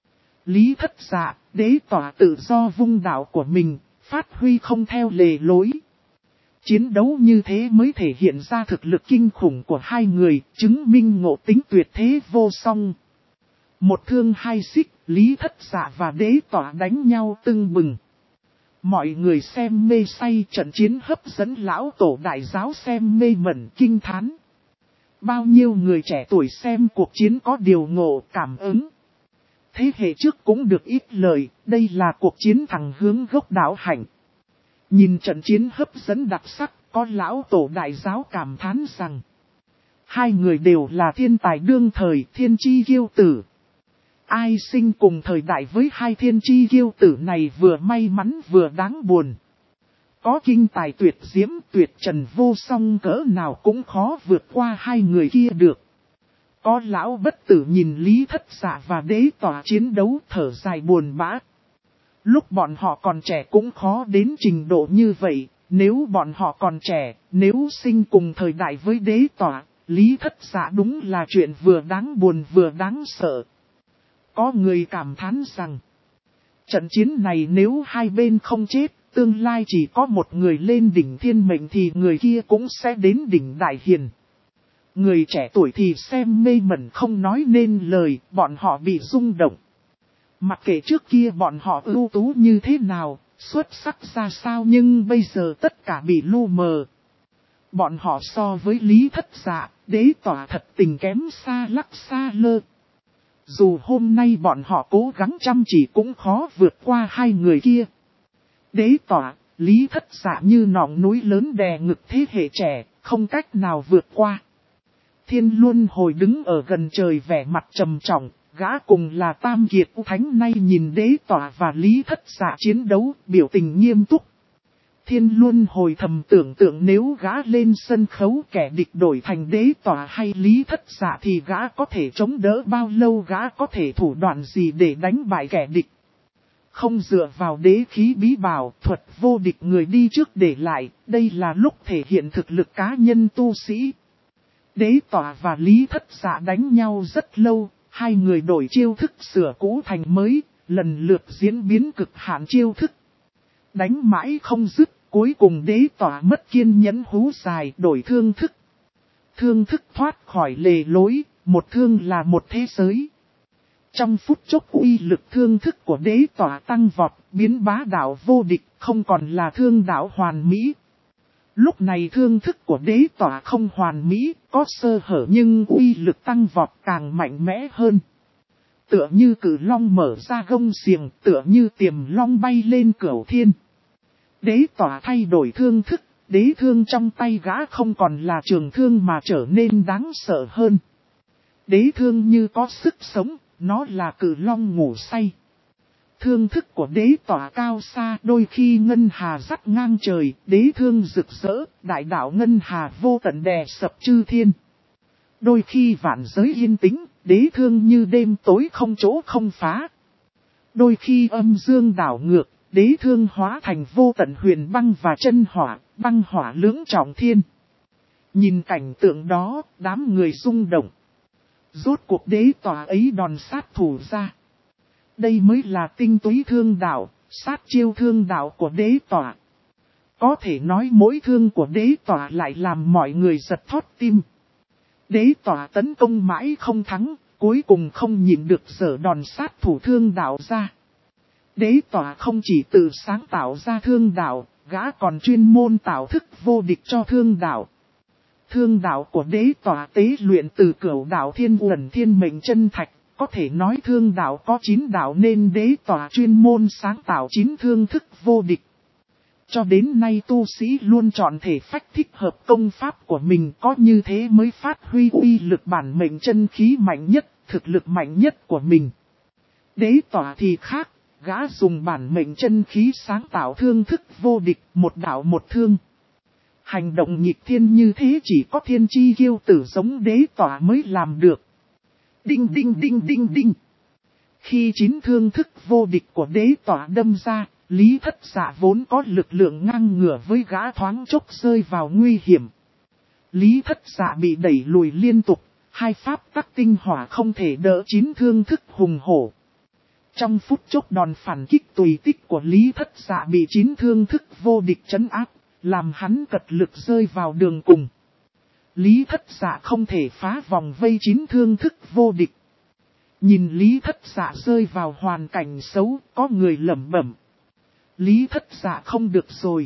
Lý Thất Dạ, đế tỏa tự do vung đạo của mình, phát huy không theo lề lối. Chiến đấu như thế mới thể hiện ra thực lực kinh khủng của hai người, chứng minh ngộ tính tuyệt thế vô song. Một thương hai xích, Lý Thất Dạ và đế tỏa đánh nhau tưng bừng. Mọi người xem mê say, trận chiến hấp dẫn lão tổ đại giáo xem mê mẩn kinh thán. Bao nhiêu người trẻ tuổi xem cuộc chiến có điều ngộ cảm ứng. Thế hệ trước cũng được ít lời, đây là cuộc chiến thẳng hướng gốc đạo hạnh. Nhìn trận chiến hấp dẫn đặc sắc, có lão tổ đại giáo cảm thán rằng hai người đều là thiên tài đương thời, thiên chi kiêu tử. Ai sinh cùng thời đại với hai thiên chi kiêu tử này vừa may mắn vừa đáng buồn. Có kinh tài tuyệt diễm tuyệt trần vô song cỡ nào cũng khó vượt qua hai người kia được. Có lão bất tử nhìn Lý Thất Dạ và đế tỏa chiến đấu thở dài buồn bã. Lúc bọn họ còn trẻ cũng khó đến trình độ như vậy, nếu bọn họ còn trẻ, nếu sinh cùng thời đại với đế tỏa, Lý Thất Dạ đúng là chuyện vừa đáng buồn vừa đáng sợ. Có người cảm thán rằng, trận chiến này nếu hai bên không chết, Tương lai chỉ có một người lên đỉnh thiên mệnh thì người kia cũng sẽ đến đỉnh đại hiền. Người trẻ tuổi thì xem mê mẩn không nói nên lời, bọn họ bị rung động. Mặc kệ trước kia bọn họ ưu tú như thế nào, xuất sắc ra sao nhưng bây giờ tất cả bị lu mờ. Bọn họ so với Lý Thất Dạ, Đế Tỏa thật tình kém xa lắc xa lơ. Dù hôm nay bọn họ cố gắng chăm chỉ cũng khó vượt qua hai người kia. Đế Tỏa, Lý Thất Dạ như nòng núi lớn đè ngực thế hệ trẻ, không cách nào vượt qua. Thiên Luân Hồi đứng ở gần trời vẻ mặt trầm trọng, gã cùng là Tam Kiệt Thánh nay nhìn Đế Tỏa và Lý Thất Dạ chiến đấu, biểu tình nghiêm túc. Thiên Luân Hồi thầm tưởng tượng nếu gã lên sân khấu kẻ địch đổi thành Đế Tỏa hay Lý Thất Dạ thì gã có thể chống đỡ bao lâu, gã có thể thủ đoạn gì để đánh bại kẻ địch. Không dựa vào đế khí bí bảo, thuật vô địch người đi trước để lại, đây là lúc thể hiện thực lực cá nhân tu sĩ. Đế Tỏa và Lý Thất Dạ đánh nhau rất lâu, hai người đổi chiêu thức sửa cũ thành mới, lần lượt diễn biến cực hạn chiêu thức. Đánh mãi không dứt, cuối cùng Đế Tỏa mất kiên nhẫn hú dài đổi thương thức. Thương thức thoát khỏi lề lối, một thương là một thế giới. Trong phút chốc uy lực thương thức của Đế Tỏa tăng vọt, biến bá đạo vô địch, không còn là thương đạo hoàn mỹ. Lúc này thương thức của Đế Tỏa không hoàn mỹ, có sơ hở nhưng uy lực tăng vọt càng mạnh mẽ hơn. Tựa như cử long mở ra gông xiềng, tựa như tiềm long bay lên cửu thiên. Đế Tỏa thay đổi thương thức, đế thương trong tay gã không còn là trường thương mà trở nên đáng sợ hơn. Đế thương như có sức sống, nó là cử long ngủ say. Thương thức của Đế Tỏa cao xa, đôi khi ngân hà dắt ngang trời, đế thương rực rỡ, đại đạo ngân hà vô tận đè sập chư thiên. Đôi khi vạn giới yên tĩnh, đế thương như đêm tối không chỗ không phá. Đôi khi âm dương đảo ngược, đế thương hóa thành vô tận huyền băng và chân hỏa, băng hỏa lưỡng trọng thiên. Nhìn cảnh tượng đó, đám người rung động. Rốt cuộc Đế Tỏa ấy đòn sát thủ ra. Đây mới là tinh túy thương đạo, sát chiêu thương đạo của Đế Tỏa. Có thể nói mỗi thương của Đế Tỏa lại làm mọi người giật thót tim. Đế Tỏa tấn công mãi không thắng, cuối cùng không nhịn được giở đòn sát thủ thương đạo ra. Đế Tỏa không chỉ tự sáng tạo ra thương đạo, gã còn chuyên môn tạo thức vô địch cho thương đạo. Thương đạo của Đế Tỏa tế luyện từ cửu đạo thiên uẩn thiên mệnh chân thạch, có thể nói thương đạo có 9 đạo nên Đế Tỏa chuyên môn sáng tạo 9 thương thức vô địch. Cho đến nay tu sĩ luôn chọn thể phách thích hợp công pháp của mình, có như thế mới phát huy uy lực bản mệnh chân khí mạnh nhất, thực lực mạnh nhất của mình. Đế Tỏa thì khác, gã dùng bản mệnh chân khí sáng tạo thương thức vô địch, một đạo một thương. Hành động nghịch thiên như thế chỉ có thiên chi kiêu tử giống Đế Tỏa mới làm được. Đinh đinh đinh đinh đinh. Khi 9 thương thức vô địch của Đế Tỏa đâm ra, Lý Thất Dạ vốn có lực lượng ngang ngửa với gã thoáng chốc rơi vào nguy hiểm. Lý Thất Dạ bị đẩy lùi liên tục, hai pháp tắc tinh hỏa không thể đỡ 9 thương thức hùng hổ. Trong phút chốc đòn phản kích tùy tích của Lý Thất Dạ bị 9 thương thức vô địch trấn áp, làm hắn cật lực rơi vào đường cùng. Lý Thất Dạ không thể phá vòng vây 9 thương thức vô địch. Nhìn Lý Thất Dạ rơi vào hoàn cảnh xấu, có người lẩm bẩm. Lý Thất Dạ không được rồi.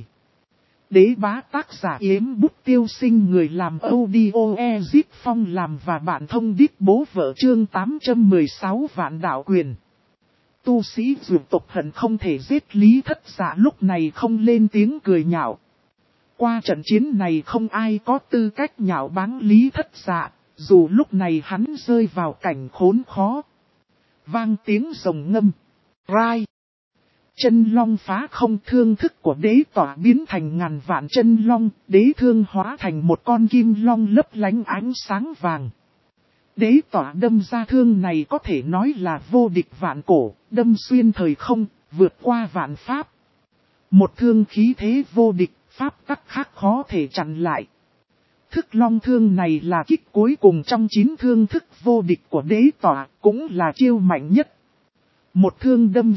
Đế bá tác giả Yếm Bút Tiêu Sinh, người làm audio Ezip Phong làm và bạn thông đít bố vợ chương 816 vạn đạo quyền. Tu sĩ dược tộc hận không thể giết Lý Thất Dạ lúc này không lên tiếng cười nhạo. Qua trận chiến này không ai có tư cách nhạo báng Lý Thất Dạ, dù lúc này hắn rơi vào cảnh khốn khó. Vang tiếng rồng ngâm. Rai. Chân long phá không, thương thức của Đế Tỏa biến thành ngàn vạn chân long, đế thương hóa thành một con kim long lấp lánh ánh sáng vàng. Đế Tỏa đâm ra thương này có thể nói là vô địch vạn cổ, đâm xuyên thời không, vượt qua vạn pháp. Một thương khí thế vô địch, pháp tắc khác khó thể chặn lại. Thức long thương này là kích cuối cùng trong 9 thương thức vô địch của Đế Tỏa, cũng là chiêu mạnh nhất. Một thương đâm ra,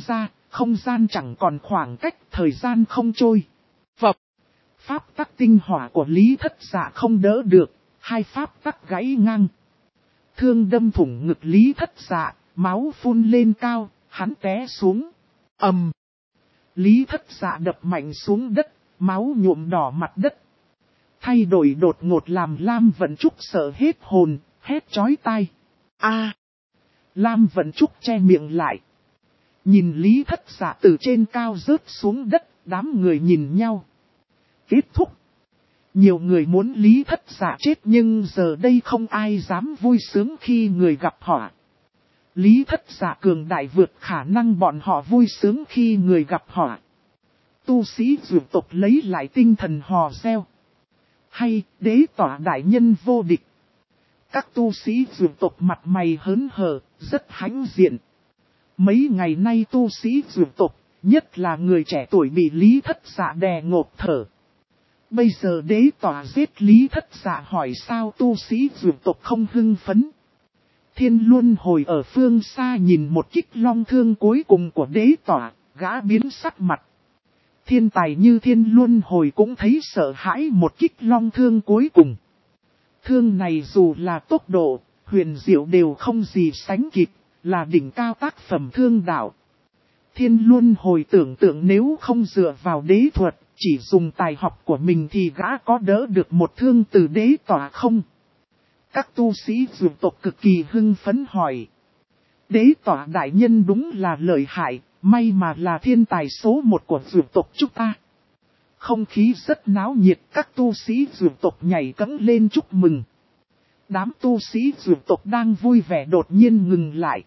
Không gian chẳng còn khoảng cách, thời gian không trôi. Phập. Pháp tắc tinh hỏa của Lý Thất Dạ không đỡ được, hai pháp tắc gãy ngang. Thương đâm thủng ngực Lý Thất Dạ, máu phun lên cao, hắn té xuống. Ầm. Lý Thất Dạ đập mạnh xuống đất, máu nhuộm đỏ mặt đất. Thay đổi đột ngột làm Lam Vận Trúc sợ hết hồn, hét chói tai. A. Lam Vận Trúc che miệng lại. Nhìn Lý Thất Dạ từ trên cao rớt xuống đất, đám người nhìn nhau. Kết thúc. Nhiều người muốn Lý Thất Dạ chết nhưng giờ đây không ai dám vui sướng khi người gặp họ. Lý Thất Dạ cường đại vượt khả năng bọn họ vui sướng khi người gặp họ. Tu sĩ dược tộc lấy lại tinh thần hò reo. Hay, đế tỏa đại nhân vô địch. Các tu sĩ dược tộc mặt mày hớn hở, rất hãnh diện. Mấy ngày nay tu sĩ dược tộc, nhất là người trẻ tuổi bị Lý Thất Dạ đè ngộp thở. Bây giờ đế tỏa giết Lý Thất Dạ hỏi sao tu sĩ dược tộc không hưng phấn. Thiên Luân Hồi ở phương xa nhìn một kích long thương cuối cùng của đế tỏa, gã biến sắc mặt. Thiên tài như Thiên Luân Hồi cũng thấy sợ hãi một kích long thương cuối cùng. Thương này dù là tốc độ, huyền diệu đều không gì sánh kịp, là đỉnh cao tác phẩm thương đạo. Thiên Luân Hồi tưởng tượng nếu không dựa vào đế thuật, chỉ dùng tài học của mình thì gã có đỡ được một thương từ đế tỏa không? Các tu sĩ dược tộc cực kỳ hưng phấn hỏi. Đế tỏa đại nhân đúng là lợi hại, may mà là thiên tài số một của dược tộc chúng ta. Không khí rất náo nhiệt, các tu sĩ dược tộc nhảy cẫng lên chúc mừng. Đám tu sĩ dược tộc đang vui vẻ đột nhiên ngừng lại.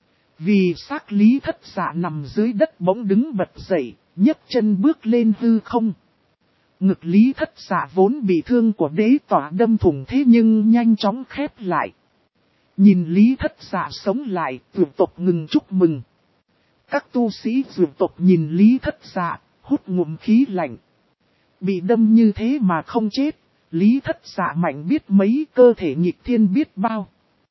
Vì xác Lý Thất Dạ nằm dưới đất bỗng đứng bật dậy, nhấc chân bước lên hư không. Ngực Lý Thất Dạ vốn bị thương của đế tỏa đâm thủng thế nhưng nhanh chóng khép lại. Nhìn Lý Thất Dạ sống lại, dược tộc ngừng chúc mừng. Các tu sĩ dược tộc nhìn Lý Thất Dạ, hút ngụm khí lạnh. Bị đâm như thế mà không chết, Lý Thất Dạ mạnh biết mấy, cơ thể nghịch thiên biết bao.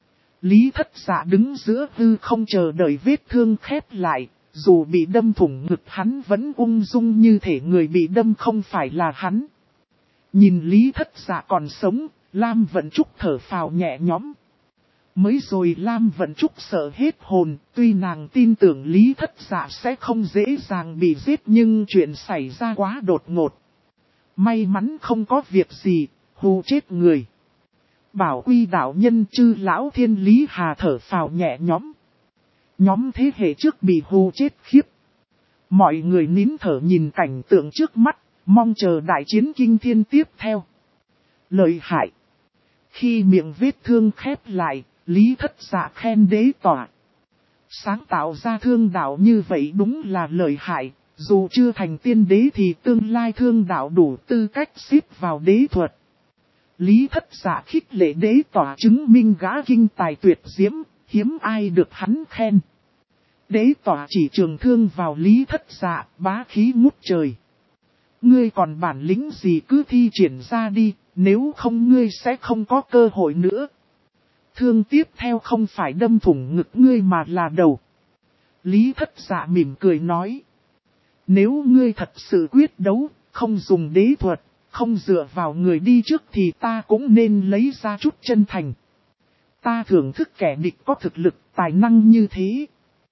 Lý Thất Dạ đứng giữa hư không chờ đợi vết thương khép lại, dù bị đâm thủng ngực hắn vẫn ung dung như thể người bị đâm không phải là hắn. Nhìn Lý Thất Dạ còn sống, Lam Vận Trúc thở phào nhẹ nhõm. Mới rồi Lam Vận Trúc sợ hết hồn, tuy nàng tin tưởng Lý Thất Dạ sẽ không dễ dàng bị giết nhưng chuyện xảy ra quá đột ngột. May mắn không có việc gì, hù chết người. Bảo Uy đạo nhân chư lão Thiên Lý Hà thở phào nhẹ nhõm. Nhóm thế hệ trước bị hù chết khiếp. Mọi người nín thở nhìn cảnh tượng trước mắt, mong chờ đại chiến kinh thiên tiếp theo. Lợi hại. Khi miệng vết thương khép lại, Lý Thất Dạ khen đế tỏa. Sáng tạo ra thương đạo như vậy đúng là lợi hại, dù chưa thành tiên đế thì tương lai thương đạo đủ tư cách xếp vào đế thuật. Lý Thất Dạ khích lệ đế tỏa chứng minh gã kinh tài tuyệt diễm, hiếm ai được hắn khen. Đế tỏa chỉ trường thương vào Lý Thất Dạ, bá khí ngút trời. Ngươi còn bản lĩnh gì cứ thi triển ra đi, nếu không ngươi sẽ không có cơ hội nữa. Thương tiếp theo không phải đâm thủng ngực ngươi mà là đầu. Lý Thất Dạ mỉm cười nói. Nếu ngươi thật sự quyết đấu, không dùng đế thuật, không dựa vào người đi trước thì ta cũng nên lấy ra chút chân thành. Ta thưởng thức kẻ địch có thực lực, tài năng như thế.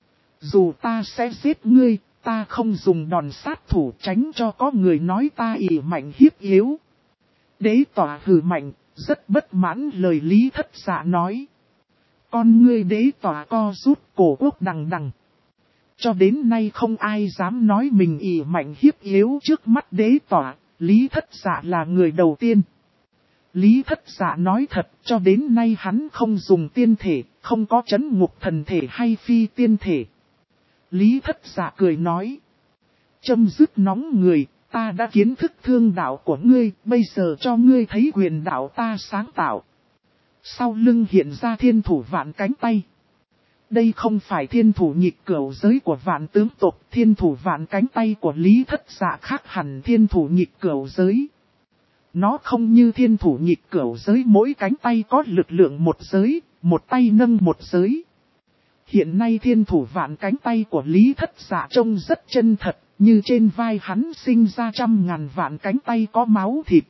Dù ta sẽ giết ngươi, ta không dùng đòn sát thủ tránh cho có người nói ta ỷ mạnh hiếp yếu. Đế tỏa hừ mạnh, rất bất mãn lời Lý Thất Dạ nói. Con ngươi đế tỏa co rút cổ quốc đằng đằng. Cho đến nay không ai dám nói mình ỷ mạnh hiếp yếu trước mắt đế tỏa, Lý Thất Dạ là người đầu tiên. Lý Thất Dạ nói thật, cho đến nay hắn không dùng tiên thể, không có trấn ngục thần thể hay phi tiên thể. Lý Thất Dạ cười nói. Châm dứt nóng người, ta đã kiến thức thương đạo của ngươi, bây giờ cho ngươi thấy quyền đạo ta sáng tạo. Sau lưng hiện ra thiên thủ vạn cánh tay. Đây không phải thiên thủ nhịp cửu giới của vạn tướng tộc, thiên thủ vạn cánh tay của Lý Thất Dạ khác hẳn thiên thủ nhịp cửu giới. Nó không như thiên thủ nhịp cửu giới mỗi cánh tay có lực lượng một giới, một tay nâng một giới. Hiện nay thiên thủ vạn cánh tay của Lý Thất Dạ trông rất chân thật, như trên vai hắn sinh ra 100.000 vạn cánh tay có máu thịt.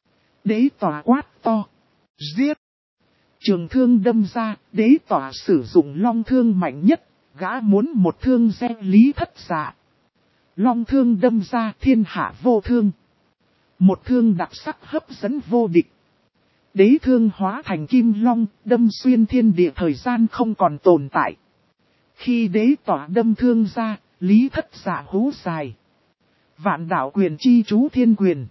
Đế tỏa quát to. Giết! Trường thương đâm ra, đế tỏa sử dụng long thương mạnh nhất, gã muốn một thương giết Lý Thất Dạ. Long thương đâm ra thiên hạ vô thương. Một thương đặc sắc hấp dẫn vô địch. Đế thương hóa thành kim long, đâm xuyên thiên địa, thời gian không còn tồn tại. Khi đế tỏa đâm thương ra, Lý Thất Dạ hú dài. Vạn đạo quyền chi chú thiên quyền.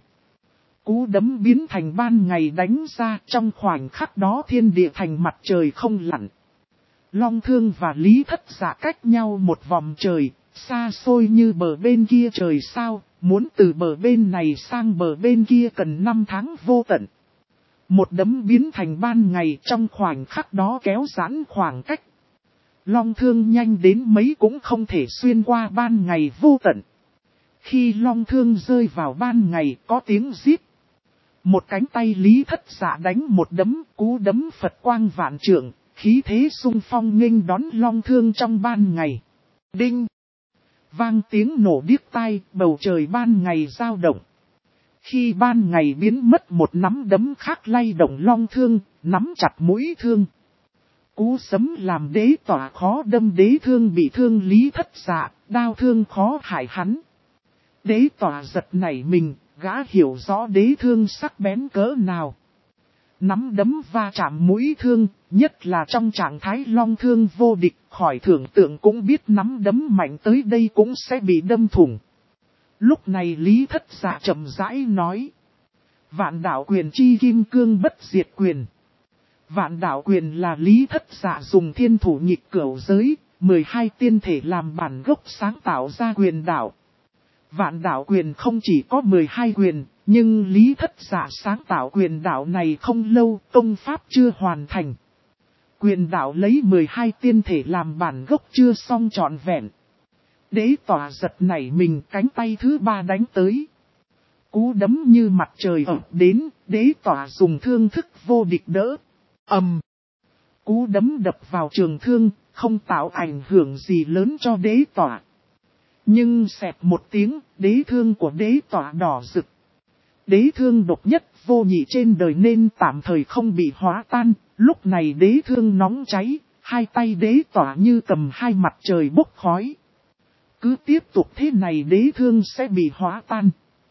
Cú đấm biến thành ban ngày đánh ra, trong khoảnh khắc đó thiên địa thành mặt trời không lặn. Long thương và Lý Thất Dạ cách nhau một vòng trời, xa xôi như bờ bên kia trời sao, muốn từ bờ bên này sang bờ bên kia cần 5 tháng vô tận. Một đấm biến thành ban ngày, trong khoảnh khắc đó kéo giãn khoảng cách. Long thương nhanh đến mấy cũng không thể xuyên qua ban ngày vô tận. Khi long thương rơi vào ban ngày có tiếng rít. Một cánh tay Lý Thất Dạ đánh một đấm, cú đấm Phật quang vạn trượng, khí thế xung phong nghênh đón long thương trong ban ngày. Đinh! Vang tiếng nổ điếc tai, bầu trời ban ngày dao động. Khi ban ngày biến mất, một nắm đấm khác lay động long thương, nắm chặt mũi thương. Cú sấm làm đế tỏa khó đâm đế thương bị thương Lý Thất Dạ, đao thương khó hại hắn. Đế tỏa giật nảy mình, gã hiểu rõ đế thương sắc bén cỡ nào. Nắm đấm va chạm mũi thương, nhất là trong trạng thái long thương vô địch, khỏi tưởng tượng cũng biết nắm đấm mạnh tới đây cũng sẽ bị đâm thủng. Lúc này Lý Thất Dạ chậm rãi nói. Vạn đạo quyền chi kim cương bất diệt quyền. Vạn đạo quyền là Lý Thất Dạ dùng thiên thủ nhịch cửu giới, 12 tiên thể làm bản gốc sáng tạo ra quyền đạo. Vạn đạo quyền không chỉ có 12 quyền, nhưng Lý Thất Dạ sáng tạo quyền đạo này không lâu, công pháp chưa hoàn thành. Quyền đạo lấy 12 tiên thể làm bản gốc chưa xong trọn vẹn. Đế tỏa giật nảy mình, cánh tay thứ 3 đánh tới. Cú đấm như mặt trời ập đến, đế tỏa dùng thương thức vô địch đỡ. Cú đấm đập vào trường thương, không tạo ảnh hưởng gì lớn cho đế tỏa. Nhưng xẹt một tiếng, đế thương của đế tỏa đỏ rực. Đế thương độc nhất vô nhị trên đời nên tạm thời không bị hóa tan, lúc này đế thương nóng cháy, hai tay đế tỏa như cầm hai mặt trời bốc khói. Cứ tiếp tục thế này đế thương sẽ bị hóa tan.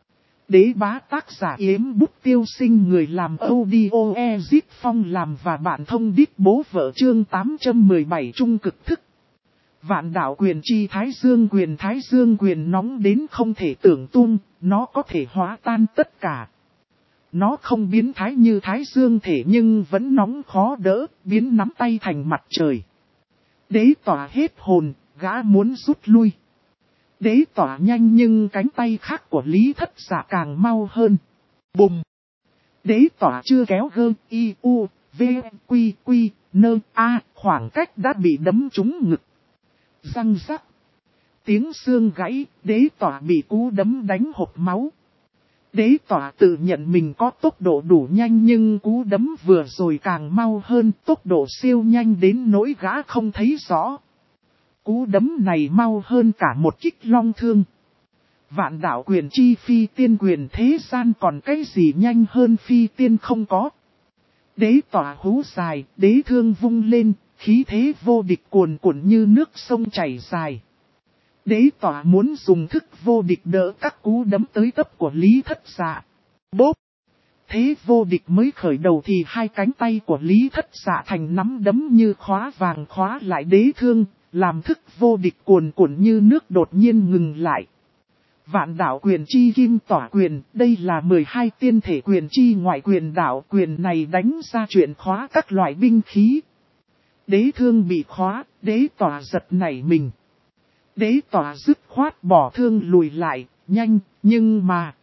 Đế bá tác giả Yếm Bút Tiêu Sinh, người làm audio Ezit Phong làm và bạn thông đít bố vợ chương 817 trung cực thức. Vạn đạo quyền chi Thái Dương quyền nóng đến không thể tưởng tung, nó có thể hóa tan tất cả. Nó không biến thái như Thái Dương thể nhưng vẫn nóng khó đỡ, biến nắm tay thành mặt trời. Đế tỏa hết hồn, gã muốn rút lui. Đế tỏa nhanh nhưng cánh tay khác của Lý Thất Dạ càng mau hơn. Bùm! Đế tỏa chưa kéo gơ, y, u, v, quy, quy, nơ, a, khoảng cách đã bị đấm trúng ngực. Răng rắc. Tiếng xương gãy, đế tỏa bị cú đấm đánh hộc máu. Đế tỏa tự nhận mình có tốc độ đủ nhanh nhưng cú đấm vừa rồi càng mau hơn, tốc độ siêu nhanh đến nỗi gã không thấy rõ. Cú đấm này mau hơn cả một kích long thương. Vạn đạo quyền chi phi tiên quyền, thế gian còn cái gì nhanh hơn phi tiên không có. Đế tỏa hú dài, đế thương vung lên, khí thế vô địch cuồn cuộn như nước sông chảy dài. Đế tỏa muốn dùng thức vô địch đỡ các cú đấm tới tấp của Lý Thất Dạ. Bốp! Thế vô địch mới khởi đầu thì hai cánh tay của Lý Thất Dạ thành nắm đấm như khóa vàng khóa lại đế thương, làm thức vô địch cuồn cuộn như nước đột nhiên ngừng lại. Vạn đạo quyền chi kim tỏa quyền, đây là 12 tiên thể quyền chi ngoại quyền đạo, quyền này đánh ra chuyện khóa các loại binh khí. Đế thương bị khóa, đế tỏa giật nảy mình. Đế tỏa dứt khoát bỏ thương lùi lại, nhanh, nhưng mà...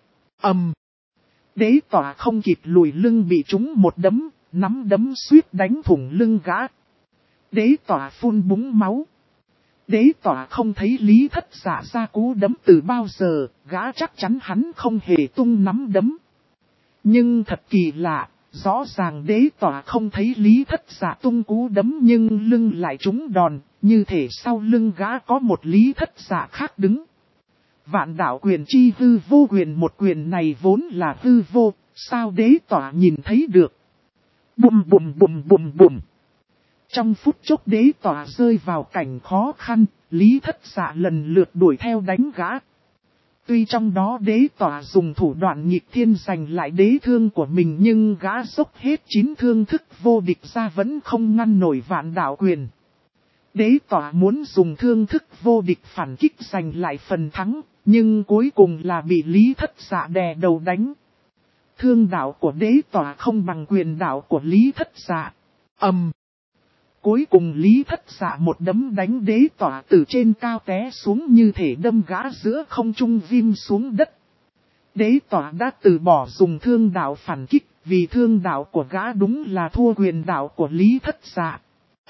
Đế tỏa không kịp lùi lưng bị trúng một đấm, nắm đấm suýt đánh thủng lưng gã. Đế tỏa phun búng máu. Đế tỏa không thấy Lý Thất Dạ ra cú đấm từ bao giờ, gã chắc chắn hắn không hề tung nắm đấm. Nhưng thật kỳ lạ, Rõ ràng đế tỏa không thấy Lý Thất Dạ tung cú đấm nhưng lưng lại trúng đòn, như thể sau lưng gã có một Lý Thất Dạ khác đứng. Vạn đạo quyền chi hư vô quyền, một quyền này vốn là hư vô, sao đế tỏa nhìn thấy được. Bùm bùm bùm bùm bùm. Trong phút chốc đế tỏa rơi vào cảnh khó khăn, Lý Thất Dạ lần lượt đuổi theo đánh gã. Tuy trong đó đế tỏa dùng thủ đoạn nghịch thiên giành lại đế thương của mình nhưng gã dốc hết 9 thương thức vô địch ra vẫn không ngăn nổi vạn đạo quyền. Đế tỏa muốn dùng thương thức vô địch phản kích giành lại phần thắng, nhưng cuối cùng là bị Lý Thất Dạ đè đầu đánh. Thương đạo của đế tỏa không bằng quyền đạo của Lý Thất Dạ. Cuối cùng Lý Thất Dạ một đấm đánh đế tỏa từ trên cao té xuống như thể đâm gã giữa không trung vim xuống đất. Đế tỏa đã từ bỏ dùng thương đạo phản kích, vì thương đạo của gã đúng là thua quyền đạo của Lý Thất Dạ.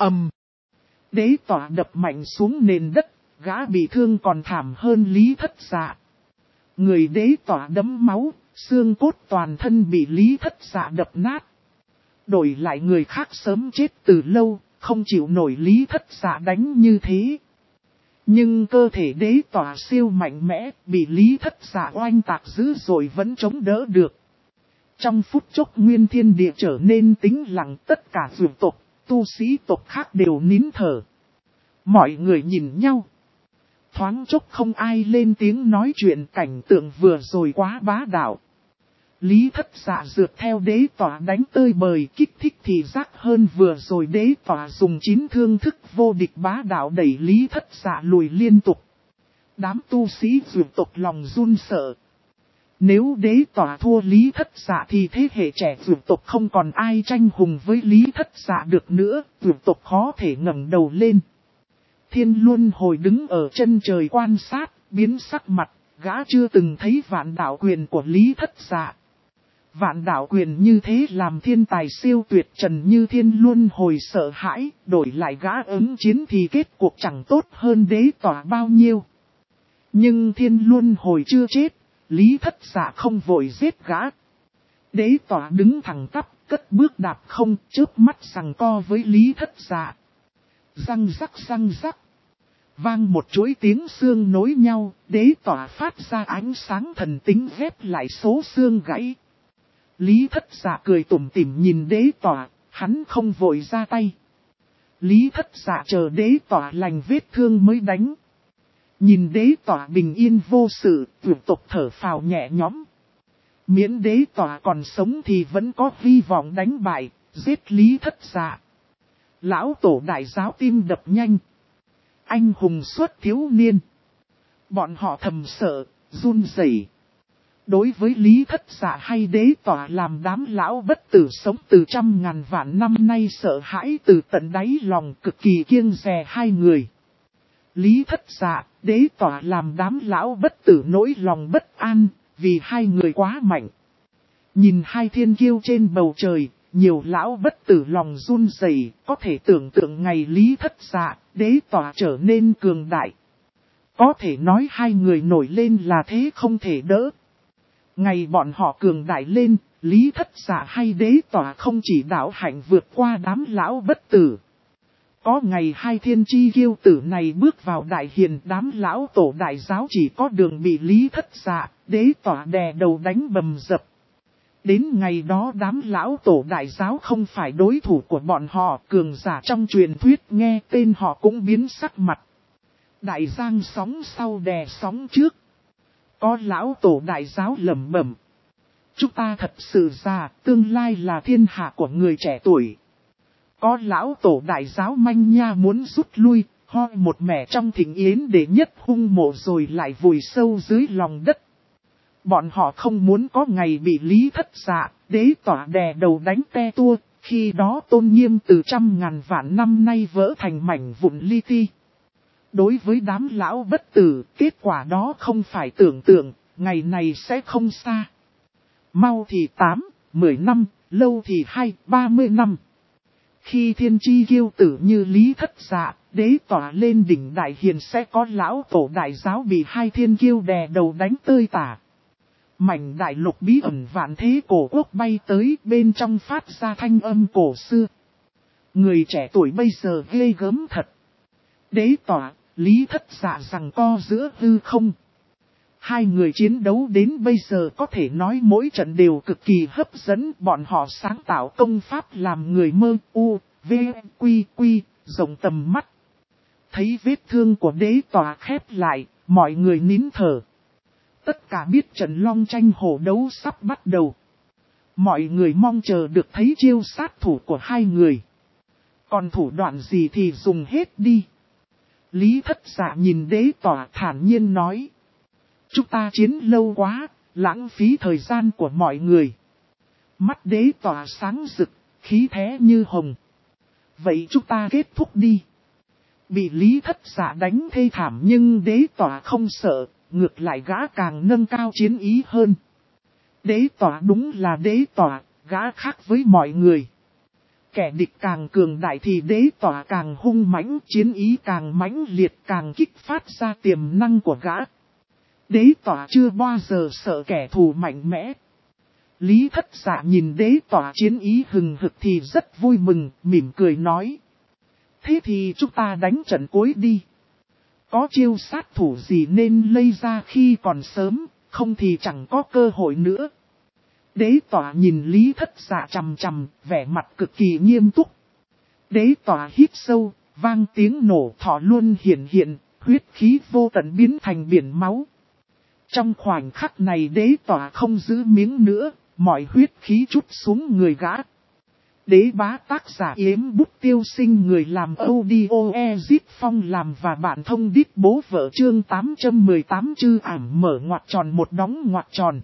Đế tỏa đập mạnh xuống nền đất, gã bị thương còn thảm hơn Lý Thất Dạ. Người đế tỏa đấm máu, xương cốt toàn thân bị Lý Thất Dạ đập nát. Đổi lại người khác sớm chết từ lâu, không chịu nổi Lý Thất Dạ đánh như thế. Nhưng cơ thể đế tỏa siêu mạnh mẽ, bị Lý Thất Dạ oanh tạc dữ rồi vẫn chống đỡ được. Trong phút chốc nguyên thiên địa trở nên tĩnh lặng, tất cả dược tộc, tu sĩ tộc khác đều nín thở. Mọi người nhìn nhau. Thoáng chốc không ai lên tiếng nói chuyện, cảnh tượng vừa rồi quá bá đạo. Lý Thất Dạ dượt theo đế tỏa đánh tơi bời, kích thích thì giác hơn vừa rồi đế tỏa dùng 9 thương thức vô địch bá đạo đẩy Lý Thất Dạ lùi liên tục. Đám tu sĩ dược tộc lòng run sợ. Nếu đế tỏa thua Lý Thất Dạ thì thế hệ trẻ dược tộc không còn ai tranh hùng với Lý Thất Dạ được nữa, dược tộc khó thể ngẩng đầu lên. Thiên Luân Hồi đứng ở chân trời quan sát, biến sắc mặt, gã chưa từng thấy vạn đạo quyền của Lý Thất Dạ. Vạn đạo quyền như thế làm thiên tài siêu tuyệt trần như Thiên Luân Hồi sợ hãi, đổi lại gã ứng chiến thì kết cuộc chẳng tốt hơn đế tỏa bao nhiêu. Nhưng Thiên Luân Hồi chưa chết, Lý Thất Dạ không vội giết gã. Đế tỏa đứng thẳng tắp, cất bước đạp không, chớp mắt giằng co với Lý Thất Dạ. Răng rắc, vang một chuỗi tiếng xương nối nhau, đế tỏa phát ra ánh sáng thần tính ghép lại số xương gãy. Lý Thất Dạ cười tủm tỉm nhìn đế tỏa, hắn không vội ra tay. Lý Thất Dạ chờ đế tỏa lành vết thương mới đánh. Nhìn đế tỏa bình yên vô sự, tuyệt tộc thở phào nhẹ nhõm. Miễn đế tỏa còn sống thì vẫn có hy vọng đánh bại, giết Lý Thất Dạ. Lão tổ đại giáo tim đập nhanh. Anh hùng xuất thiếu niên. Bọn họ thầm sợ, run rẩy. Đối với Lý Thất Dạ hay đế tỏa làm đám lão bất tử sống từ 100.000 vạn năm nay sợ hãi từ tận đáy lòng, cực kỳ kiêng dè hai người. Lý Thất Dạ, đế tỏa làm đám lão bất tử nỗi lòng bất an, vì hai người quá mạnh. Nhìn hai thiên kiêu trên bầu trời, nhiều lão bất tử lòng run rẩy, có thể tưởng tượng ngày Lý Thất Dạ, đế tỏa trở nên cường đại. Có thể nói hai người nổi lên là thế không thể đỡ. Ngày bọn họ cường đại lên, Lý Thất Dạ hay đế tỏa không chỉ đạo hạnh vượt qua đám lão bất tử. Có ngày hai thiên chi kiêu tử này bước vào đại hiền, đám lão tổ đại giáo chỉ có đường bị Lý Thất Dạ, đế tỏa đè đầu đánh bầm dập. Đến ngày đó đám lão tổ đại giáo không phải đối thủ của bọn họ, cường giả trong truyền thuyết nghe tên họ cũng biến sắc mặt. Đại giang sóng sau đè sóng trước. Có lão tổ đại giáo lẩm bẩm. Chúng ta thật sự già, tương lai là thiên hạ của người trẻ tuổi. Có lão tổ đại giáo manh nha muốn rút lui, hoi một mẻ trong thịnh yến để nhất hung mộ rồi lại vùi sâu dưới lòng đất. Bọn họ không muốn có ngày bị Lý Thất Dạ, đế tỏa đè đầu đánh te tua, khi đó tôn nghiêm từ 100.000 vạn năm nay vỡ thành mảnh vụn li ti. Đối với đám lão bất tử, kết quả đó không phải tưởng tượng, ngày này sẽ không xa. Mau thì 8, 10 năm, lâu thì 30 năm. Khi thiên chi kiêu tử như Lý Thất Dạ, đế tỏa lên đỉnh đại hiền sẽ có lão tổ đại giáo bị hai thiên kiêu đè đầu đánh tơi tả. Mảnh đại lục bí ẩn vạn thế cổ quốc bay tới, bên trong phát ra thanh âm cổ xưa. Người trẻ tuổi bây giờ ghê gớm thật. Đế tỏa, Lý Thất Dạ rằng co giữa hư không. Hai người chiến đấu đến bây giờ có thể nói mỗi trận đều cực kỳ hấp dẫn, bọn họ sáng tạo công pháp làm người mơ quy, rộng tầm mắt. Thấy vết thương của đế tỏa khép lại, mọi người nín thở. Tất cả biết trận long tranh hổ đấu sắp bắt đầu. Mọi người mong chờ được thấy chiêu sát thủ của hai người. Còn thủ đoạn gì thì dùng hết đi. Lý Thất Dạ nhìn đế tỏa thản nhiên nói. Chúng ta chiến lâu quá, lãng phí thời gian của mọi người. Mắt đế tỏa sáng rực, khí thế như hồng. Vậy chúng ta kết thúc đi. Bị Lý Thất Dạ đánh thê thảm nhưng đế tỏa không sợ, ngược lại gã càng nâng cao chiến ý hơn. Đế tỏa đúng là đế tỏa, gã khác với mọi người. Kẻ địch càng cường đại thì đế tỏa càng hung mãnh, chiến ý càng mãnh liệt, càng kích phát ra tiềm năng của gã. Đế tỏa chưa bao giờ sợ kẻ thù mạnh mẽ. Lý Thất Dạ nhìn đế tỏa chiến ý hừng hực thì rất vui mừng, mỉm cười nói. Thế thì chúng ta đánh trận cuối đi. Có chiêu sát thủ gì nên lây ra khi còn sớm, không thì chẳng có cơ hội nữa. Đế tỏa nhìn Lý Thất Dạ chằm chằm, vẻ mặt cực kỳ nghiêm túc. Đế tỏa hít sâu, vang tiếng nổ, thọ luân hiện, huyết khí vô tận biến thành biển máu. Trong khoảnh khắc này đế tỏa không giữ miếng nữa, mọi huyết khí trút xuống người gã. Đế bá tác giả Yếm Bút Tiêu Sinh, người làm audio Ezit Phong làm và bạn thông đít bố vợ chương 818 chư ảm mở ngoặc tròn một đóng ngoặc tròn.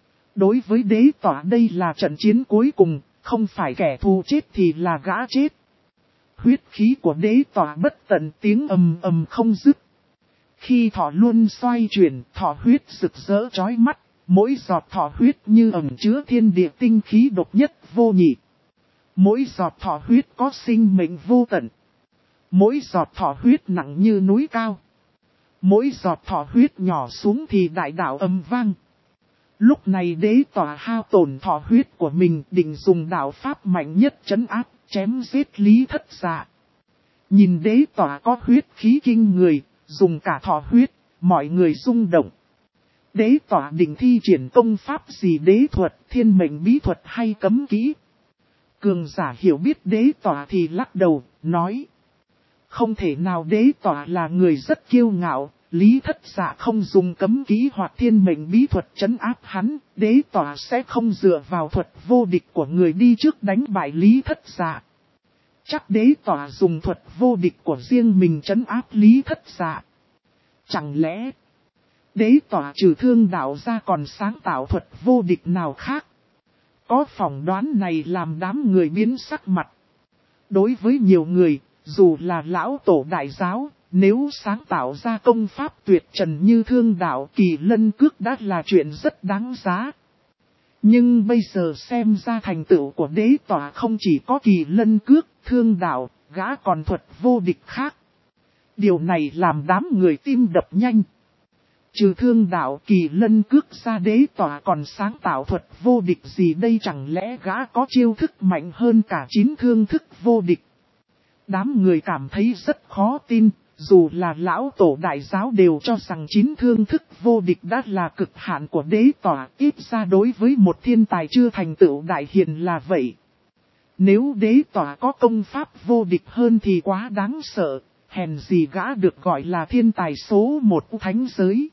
Đối với đế tỏa đây là trận chiến cuối cùng, không phải kẻ thù chết thì là gã chết. Huyết khí của đế tỏa bất tận, tiếng ầm ầm không dứt. Khi thọ luân xoay chuyển, thọ huyết rực rỡ chói mắt, mỗi giọt thọ huyết như ẩn chứa thiên địa tinh khí độc nhất vô nhị. Mỗi giọt thọ huyết có sinh mệnh vô tận. Mỗi giọt thọ huyết nặng như núi cao. Mỗi giọt thọ huyết nhỏ xuống thì đại đạo âm vang. Lúc này đế tỏa hao tổn thọ huyết của mình, định dùng đạo pháp mạnh nhất trấn áp, chém giết Lý Thất Dạ. Nhìn đế tỏa có huyết khí kinh người, dùng cả thọ huyết, mọi người rung động. Đế tỏa định thi triển công pháp gì, đế thuật, thiên mệnh bí thuật hay cấm kỹ? Cường giả hiểu biết đế tỏa thì lắc đầu, nói. Không thể nào, đế tỏa là người rất kiêu ngạo, Lý Thất Dạ không dùng cấm kỹ hoặc thiên mệnh bí thuật trấn áp hắn, đế tỏa sẽ không dựa vào thuật vô địch của người đi trước đánh bại Lý Thất Dạ. Chắc đế tỏa dùng thuật vô địch của riêng mình trấn áp Lý Thất Dạ. Chẳng lẽ đế tỏa trừ thương đạo ra còn sáng tạo thuật vô địch nào khác? Có phỏng đoán này làm đám người biến sắc mặt. Đối với nhiều người, dù là lão tổ đại giáo, nếu sáng tạo ra công pháp tuyệt trần như thương đạo kỳ lân cước đã là chuyện rất đáng giá. Nhưng bây giờ xem ra thành tựu của đế tỏa không chỉ có kỳ lân cước, thương đạo, gã còn thuật vô địch khác. Điều này làm đám người tim đập nhanh. Trừ thương đạo kỳ lân cước ra, đế tỏa còn sáng tạo thuật vô địch gì đây? Chẳng lẽ gã có chiêu thức mạnh hơn cả 9 thương thức vô địch? Đám người cảm thấy rất khó tin, dù là lão tổ đại giáo đều cho rằng 9 thương thức vô địch đã là cực hạn của đế tỏa, ít ra đối với một thiên tài chưa thành tựu đại hiền là vậy. Nếu đế tỏa có công pháp vô địch hơn thì quá đáng sợ, hèn gì gã được gọi là thiên tài số 1 thánh giới.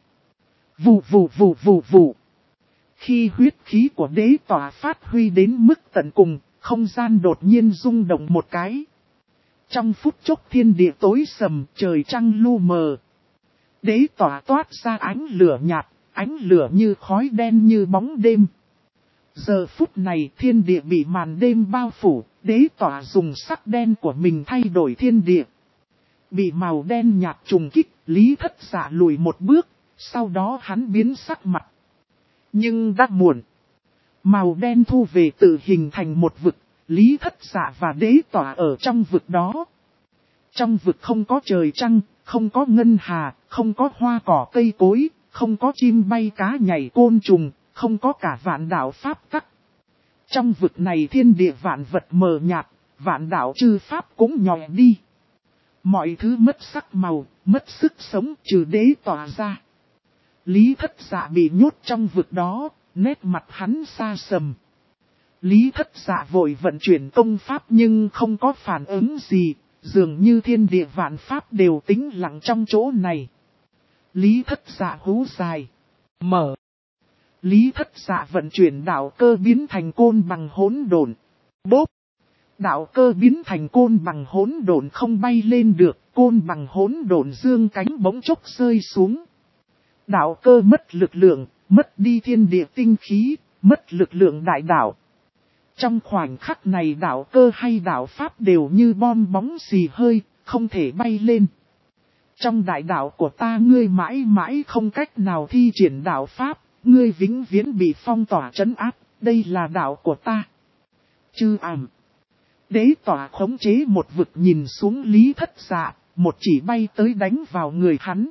Vù. Khi huyết khí của đế tỏa phát huy đến mức tận cùng, không gian đột nhiên rung động một cái. Trong phút chốc thiên địa tối sầm, trời trăng lu mờ. Đế tỏa toát ra ánh lửa nhạt, ánh lửa như khói đen như bóng đêm. Giờ phút này thiên địa bị màn đêm bao phủ, đế tỏa dùng sắc đen của mình thay đổi thiên địa. Bị màu đen nhạt trùng kích, Lý Thất Dạ lùi một bước, sau đó hắn biến sắc mặt. Nhưng đã muộn. Màu đen thu về tự hình thành một vực, Lý Thất Dạ và đế tỏa ở trong vực đó. Trong vực không có trời trăng, không có ngân hà, không có hoa cỏ cây cối, không có chim bay cá nhảy côn trùng, không có cả vạn đạo pháp tắc. Trong vực này thiên địa vạn vật mờ nhạt, vạn đạo chư pháp cũng nhòe đi. Mọi thứ mất sắc màu, mất sức sống trừ đế tỏa ra. Lý Thất Dạ bị nhốt trong vực đó, nét mặt hắn xa sầm. Lý Thất Dạ vội vận chuyển công pháp nhưng không có phản ứng gì, dường như thiên địa vạn pháp đều tĩnh lặng trong chỗ này. Lý Thất Dạ hú dài. Mở. Lý Thất Dạ vận chuyển đạo cơ biến thành côn bằng hỗn độn. Bốp. Đạo cơ biến thành côn bằng hỗn độn không bay lên được, côn bằng hỗn độn dương cánh bỗng chốc rơi xuống. Đạo cơ mất lực lượng, mất đi thiên địa tinh khí, mất lực lượng đại đạo. Trong khoảnh khắc này đạo cơ hay đạo pháp đều như bom bóng xì hơi, không thể bay lên. Trong đại đạo của ta ngươi mãi mãi không cách nào thi triển đạo pháp, ngươi vĩnh viễn bị phong tỏa trấn áp, đây là đạo của ta. Chư ảm. Đế tỏa khống chế một vực nhìn xuống Lý Thất Dạ, một chỉ bay tới đánh vào người hắn.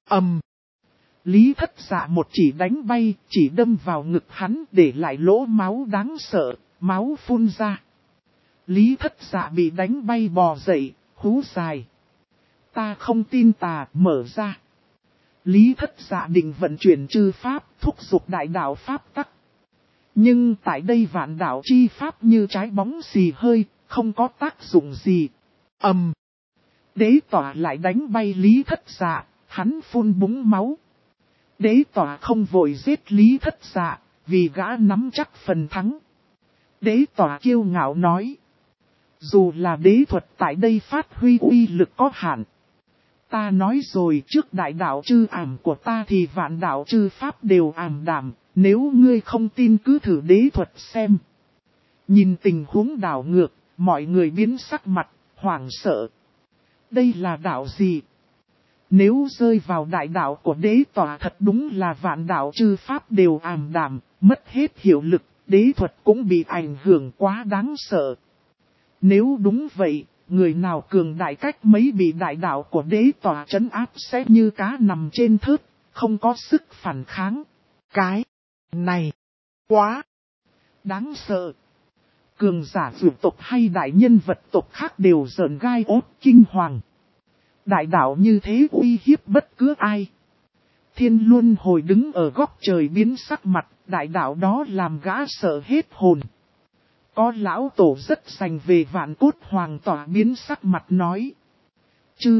Lý Thất Dạ một chỉ đánh bay, chỉ đâm vào ngực hắn để lại lỗ máu đáng sợ, máu phun ra. Lý Thất Dạ bị đánh bay bò dậy, hú dài. Ta không tin tà, mở ra. Lý Thất Dạ định vận chuyển chư pháp, thúc giục đại đạo pháp tắc. Nhưng tại đây vạn đạo chi pháp như trái bóng xì hơi, không có tác dụng gì. Đế tỏa lại đánh bay Lý Thất Dạ, hắn phun búng máu. Đế tỏa không vội giết Lý Thất Dạ, vì gã nắm chắc phần thắng. Đế tỏa kiêu ngạo nói. Dù là đế thuật tại đây phát huy uy lực có hạn. Ta nói rồi, trước đại đạo chư ảm của ta thì vạn đạo chư pháp đều ảm đạm, nếu ngươi không tin cứ thử đế thuật xem. Nhìn tình huống đảo ngược, mọi người biến sắc mặt, hoảng sợ. Đây là đạo gì? Nếu rơi vào đại đạo của đế tỏa thật đúng là vạn đạo chư pháp đều ảm đạm, mất hết hiệu lực, đế thuật cũng bị ảnh hưởng quá đáng sợ. Nếu đúng vậy, người nào cường đại cách mấy bị đại đạo của đế tỏa trấn áp sẽ như cá nằm trên thớt, không có sức phản kháng. Cái này quá đáng sợ. Cường giả vượt tộc hay đại nhân vật tộc khác đều rợn gai ốt kinh hoàng. Đại đạo như thế uy hiếp bất cứ ai. Thiên Luân Hồi đứng ở góc trời biến sắc mặt, đại đạo đó làm gã sợ hết hồn. Có lão tổ rất sành về vạn cốt hoàng tỏa biến sắc mặt nói. Chư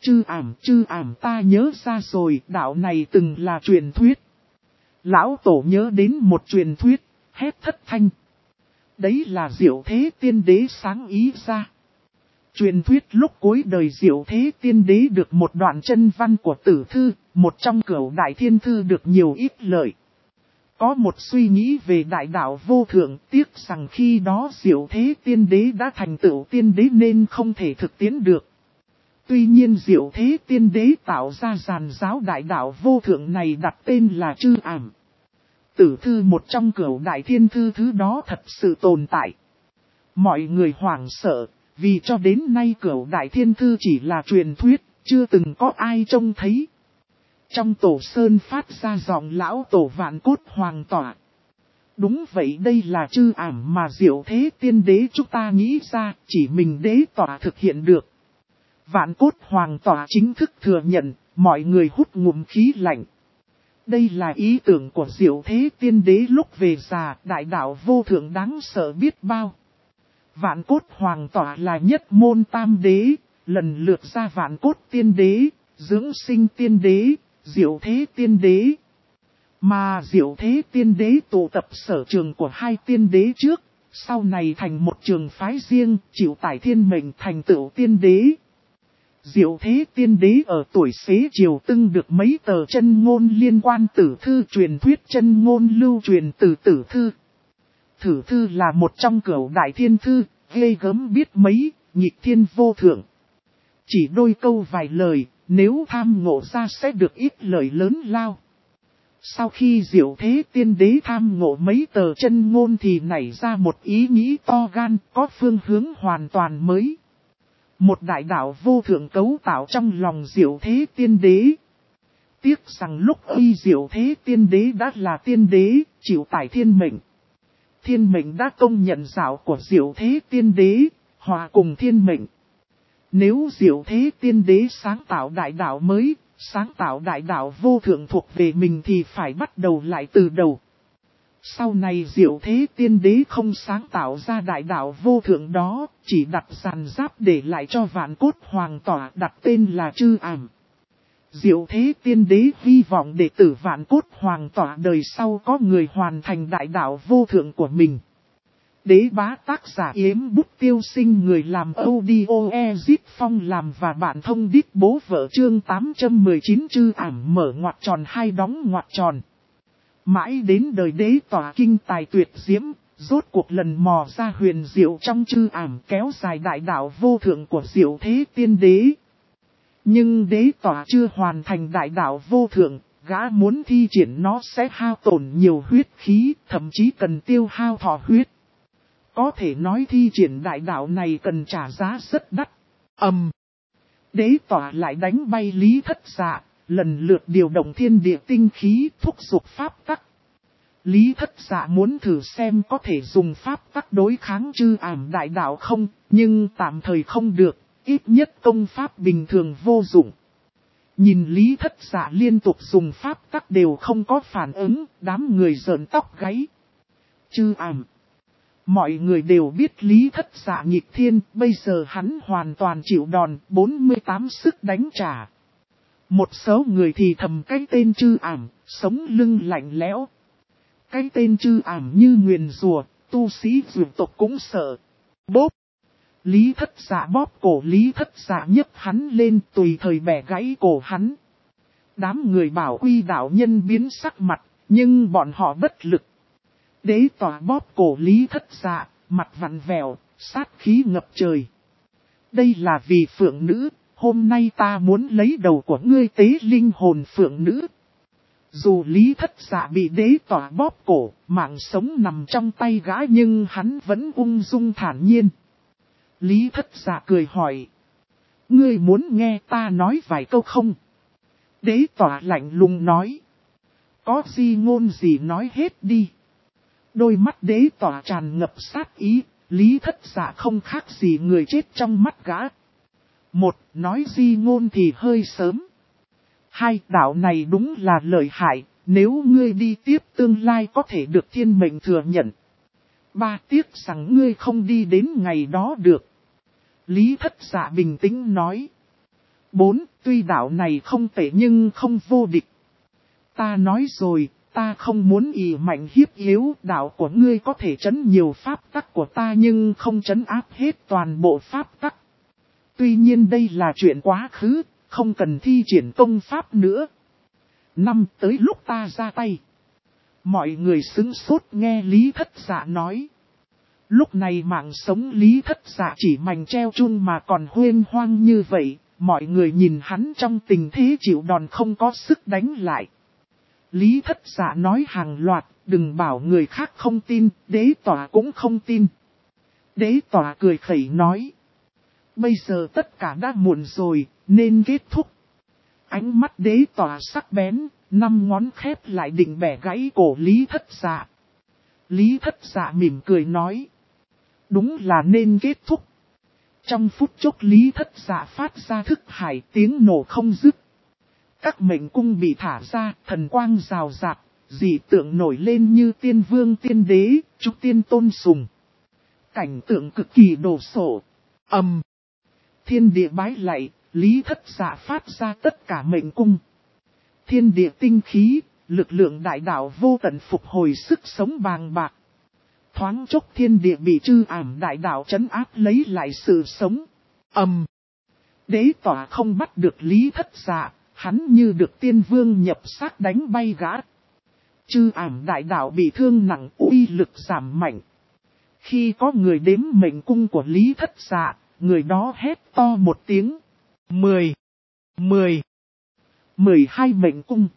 ảm ta nhớ ra rồi, đạo này từng là truyền thuyết. Lão tổ nhớ đến một truyền thuyết, hét thất thanh. Đấy là Diệu Thế Tiên Đế sáng ý ra. Truyền thuyết lúc cuối đời Diệu Thế Tiên Đế được một đoạn chân văn của Tử Thư, một trong cửu đại thiên thư được nhiều ít lợi. Có một suy nghĩ về đại đạo vô thượng, tiếc rằng khi đó Diệu Thế Tiên Đế đã thành tựu tiên đế nên không thể thực tiến được. Tuy nhiên Diệu Thế Tiên Đế tạo ra giàn giáo đại đạo vô thượng này đặt tên là Chư Ảm. Tử Thư một trong cửu đại thiên thư thứ đó thật sự tồn tại. Mọi người hoảng sợ, vì cho đến nay cửu đại thiên thư chỉ là truyền thuyết, chưa từng có ai trông thấy. Trong tổ sơn phát ra giọng lão tổ vạn cốt hoàng tỏa. Đúng vậy, đây là chư ảm mà Diệu Thế Tiên Đế chúng ta nghĩ ra, chỉ mình đế tỏa thực hiện được. Vạn cốt hoàng tỏa chính thức thừa nhận, mọi người hút ngụm khí lạnh. Đây là ý tưởng của Diệu Thế Tiên Đế lúc về già, đại đạo vô thượng đáng sợ biết bao. Vạn cốt hoàng tỏa là nhất môn tam đế, lần lượt ra vạn cốt tiên đế, dưỡng sinh tiên đế, Diệu Thế Tiên Đế. Mà Diệu Thế Tiên Đế tụ tập sở trường của hai tiên đế trước, sau này thành một trường phái riêng, chịu tải thiên mệnh thành tựu tiên đế. Diệu Thế Tiên Đế ở tuổi xế chiều tưng được mấy tờ chân ngôn liên quan Tử Thư, truyền thuyết chân ngôn lưu truyền từ Tử Thư. Tử Thư là một trong cửu đại thiên thư, ghê gớm biết mấy, nhịp thiên vô thượng. Chỉ đôi câu vài lời, nếu tham ngộ ra sẽ được ít lợi lớn lao. Sau khi Diệu Thế Tiên Đế tham ngộ mấy tờ chân ngôn thì nảy ra một ý nghĩ to gan, có phương hướng hoàn toàn mới. Một đại đạo vô thượng cấu tạo trong lòng Diệu Thế Tiên Đế. tiếc rằng lúc ấy Diệu Thế Tiên Đế đã là tiên đế, chịu tải thiên mệnh. Thiên mệnh đã công nhận đạo của Diệu Thế Tiên Đế, hòa cùng thiên mệnh. Nếu Diệu Thế Tiên Đế sáng tạo đại đạo mới, sáng tạo đại đạo vô thượng thuộc về mình thì phải bắt đầu lại từ đầu. Sau này Diệu Thế Tiên Đế không sáng tạo ra đại đạo vô thượng đó, chỉ đặt giàn giáp để lại cho Vạn Cốt Hoàng Tỏa đặt tên là Chư Ảm. Diệu Thế Tiên Đế hy vọng đệ tử Vạn Cốt Hoàng Tỏa đời sau có người hoàn thành đại đạo vô thượng của mình. Đế bá tác giả Yếm Bút Tiêu Sinh, người làm audio Ezip Phong làm và bản thông đít bố vợ chương 819 Chư Ảm mở ngoặc tròn hai đóng ngoặc tròn. Mãi đến đời đế tỏa kinh tài tuyệt diễm, rốt cuộc lần mò ra huyền diệu trong Chư Ảm kéo dài đại đạo vô thượng của Diệu Thế Tiên Đế. Nhưng đế tỏa chưa hoàn thành đại đạo vô thượng, gã muốn thi triển nó sẽ hao tổn nhiều huyết khí, thậm chí cần tiêu hao thọ huyết. Có thể nói thi triển đại đạo này cần trả giá rất đắt. Đế tỏa lại đánh bay Lý Thất Dạ, lần lượt điều động thiên địa tinh khí thúc giục pháp tắc. Lý Thất Dạ muốn thử xem có thể dùng pháp tắc đối kháng Chư Ảm đại đạo không, nhưng tạm thời không được, ít nhất công pháp bình thường vô dụng. Nhìn Lý Thất Dạ liên tục dùng pháp tắc đều không có phản ứng, đám người rợn tóc gáy. Chư Ảm. Mọi người đều biết Lý Thất Dạ nghịch thiên, bây giờ hắn hoàn toàn chịu đòn, 48 sức đánh trả. Một số người thì thầm cái tên Chư Ảm, sống lưng lạnh lẽo. Cái tên Chư Ảm như nguyền rùa, tu sĩ dược tộc cũng sợ. Bốp! Lý Thất Dạ bóp cổ Lý Thất Dạ nhấc hắn lên tùy thời bẻ gãy cổ hắn. Đám người bảo Uy đạo nhân biến sắc mặt, nhưng bọn họ bất lực. Đế tỏa bóp cổ Lý Thất Dạ, mặt vặn vẹo, sát khí ngập trời. Đây là vì phượng nữ, hôm nay ta muốn lấy đầu của ngươi tế linh hồn phượng nữ. Dù Lý Thất Dạ bị đế tỏa bóp cổ, mạng sống nằm trong tay gã nhưng hắn vẫn ung dung thản nhiên. Lý Thất Dạ cười hỏi. Ngươi muốn nghe ta nói vài câu không? Đế tỏa lạnh lùng nói. Có gì ngôn gì nói hết đi. Đôi mắt đế tỏa tràn ngập sát ý, Lý Thất Dạ không khác gì người chết trong mắt gã. Một, nói di ngôn thì hơi sớm. Hai, đạo này đúng là lợi hại, nếu ngươi đi tiếp tương lai có thể được thiên mệnh thừa nhận. Ba, tiếc rằng ngươi không đi đến ngày đó được. Lý Thất Dạ bình tĩnh nói. 4. Tuy đạo này không tệ nhưng không vô địch. Ta nói rồi, ta không muốn ỷ mạnh hiếp yếu, đạo của ngươi có thể trấn nhiều pháp tắc của ta nhưng không trấn áp hết toàn bộ pháp tắc. Tuy nhiên đây là chuyện quá khứ, không cần thi triển công pháp nữa. 5. Tới lúc ta ra tay. Mọi người sững sốt nghe Lý Thất Dạ nói. Lúc này mạng sống Lý Thất Dạ chỉ mảnh treo chung mà còn huyên hoang như vậy, mọi người nhìn hắn trong tình thế chịu đòn không có sức đánh lại. Lý Thất Dạ nói hàng loạt, đừng bảo người khác không tin, đế tỏa cũng không tin. Đế tỏa cười khẩy nói. Bây giờ tất cả đã muộn rồi, nên kết thúc. Ánh mắt đế tỏa sắc bén, 5 ngón khép lại định bẻ gãy cổ Lý Thất Dạ. Lý Thất Dạ mỉm cười nói. Đúng là nên kết thúc. Trong phút chốc Lý Thất Dạ phát ra thức hải, tiếng nổ không dứt. Các mệnh cung bị thả ra, thần quang rào rạt, dị tượng nổi lên như tiên vương tiên đế, trúc tiên tôn sùng. Cảnh tượng cực kỳ đồ sộ. Thiên địa bái lạy, Lý Thất Dạ phát ra tất cả mệnh cung. Thiên địa tinh khí, lực lượng đại đạo vô tận phục hồi sức sống bàng bạc. Thoáng chốc thiên địa bị Chư Ảm đại đạo trấn áp lấy lại sự sống. Đế tỏa không bắt được Lý Thất Dạ, hắn như được tiên vương nhập xác đánh bay gã. Chư Ảm đại đạo bị thương nặng, uy lực giảm mạnh. Khi có người đếm mệnh cung của Lý Thất Dạ, người đó hét to một tiếng. 12 mệnh cung.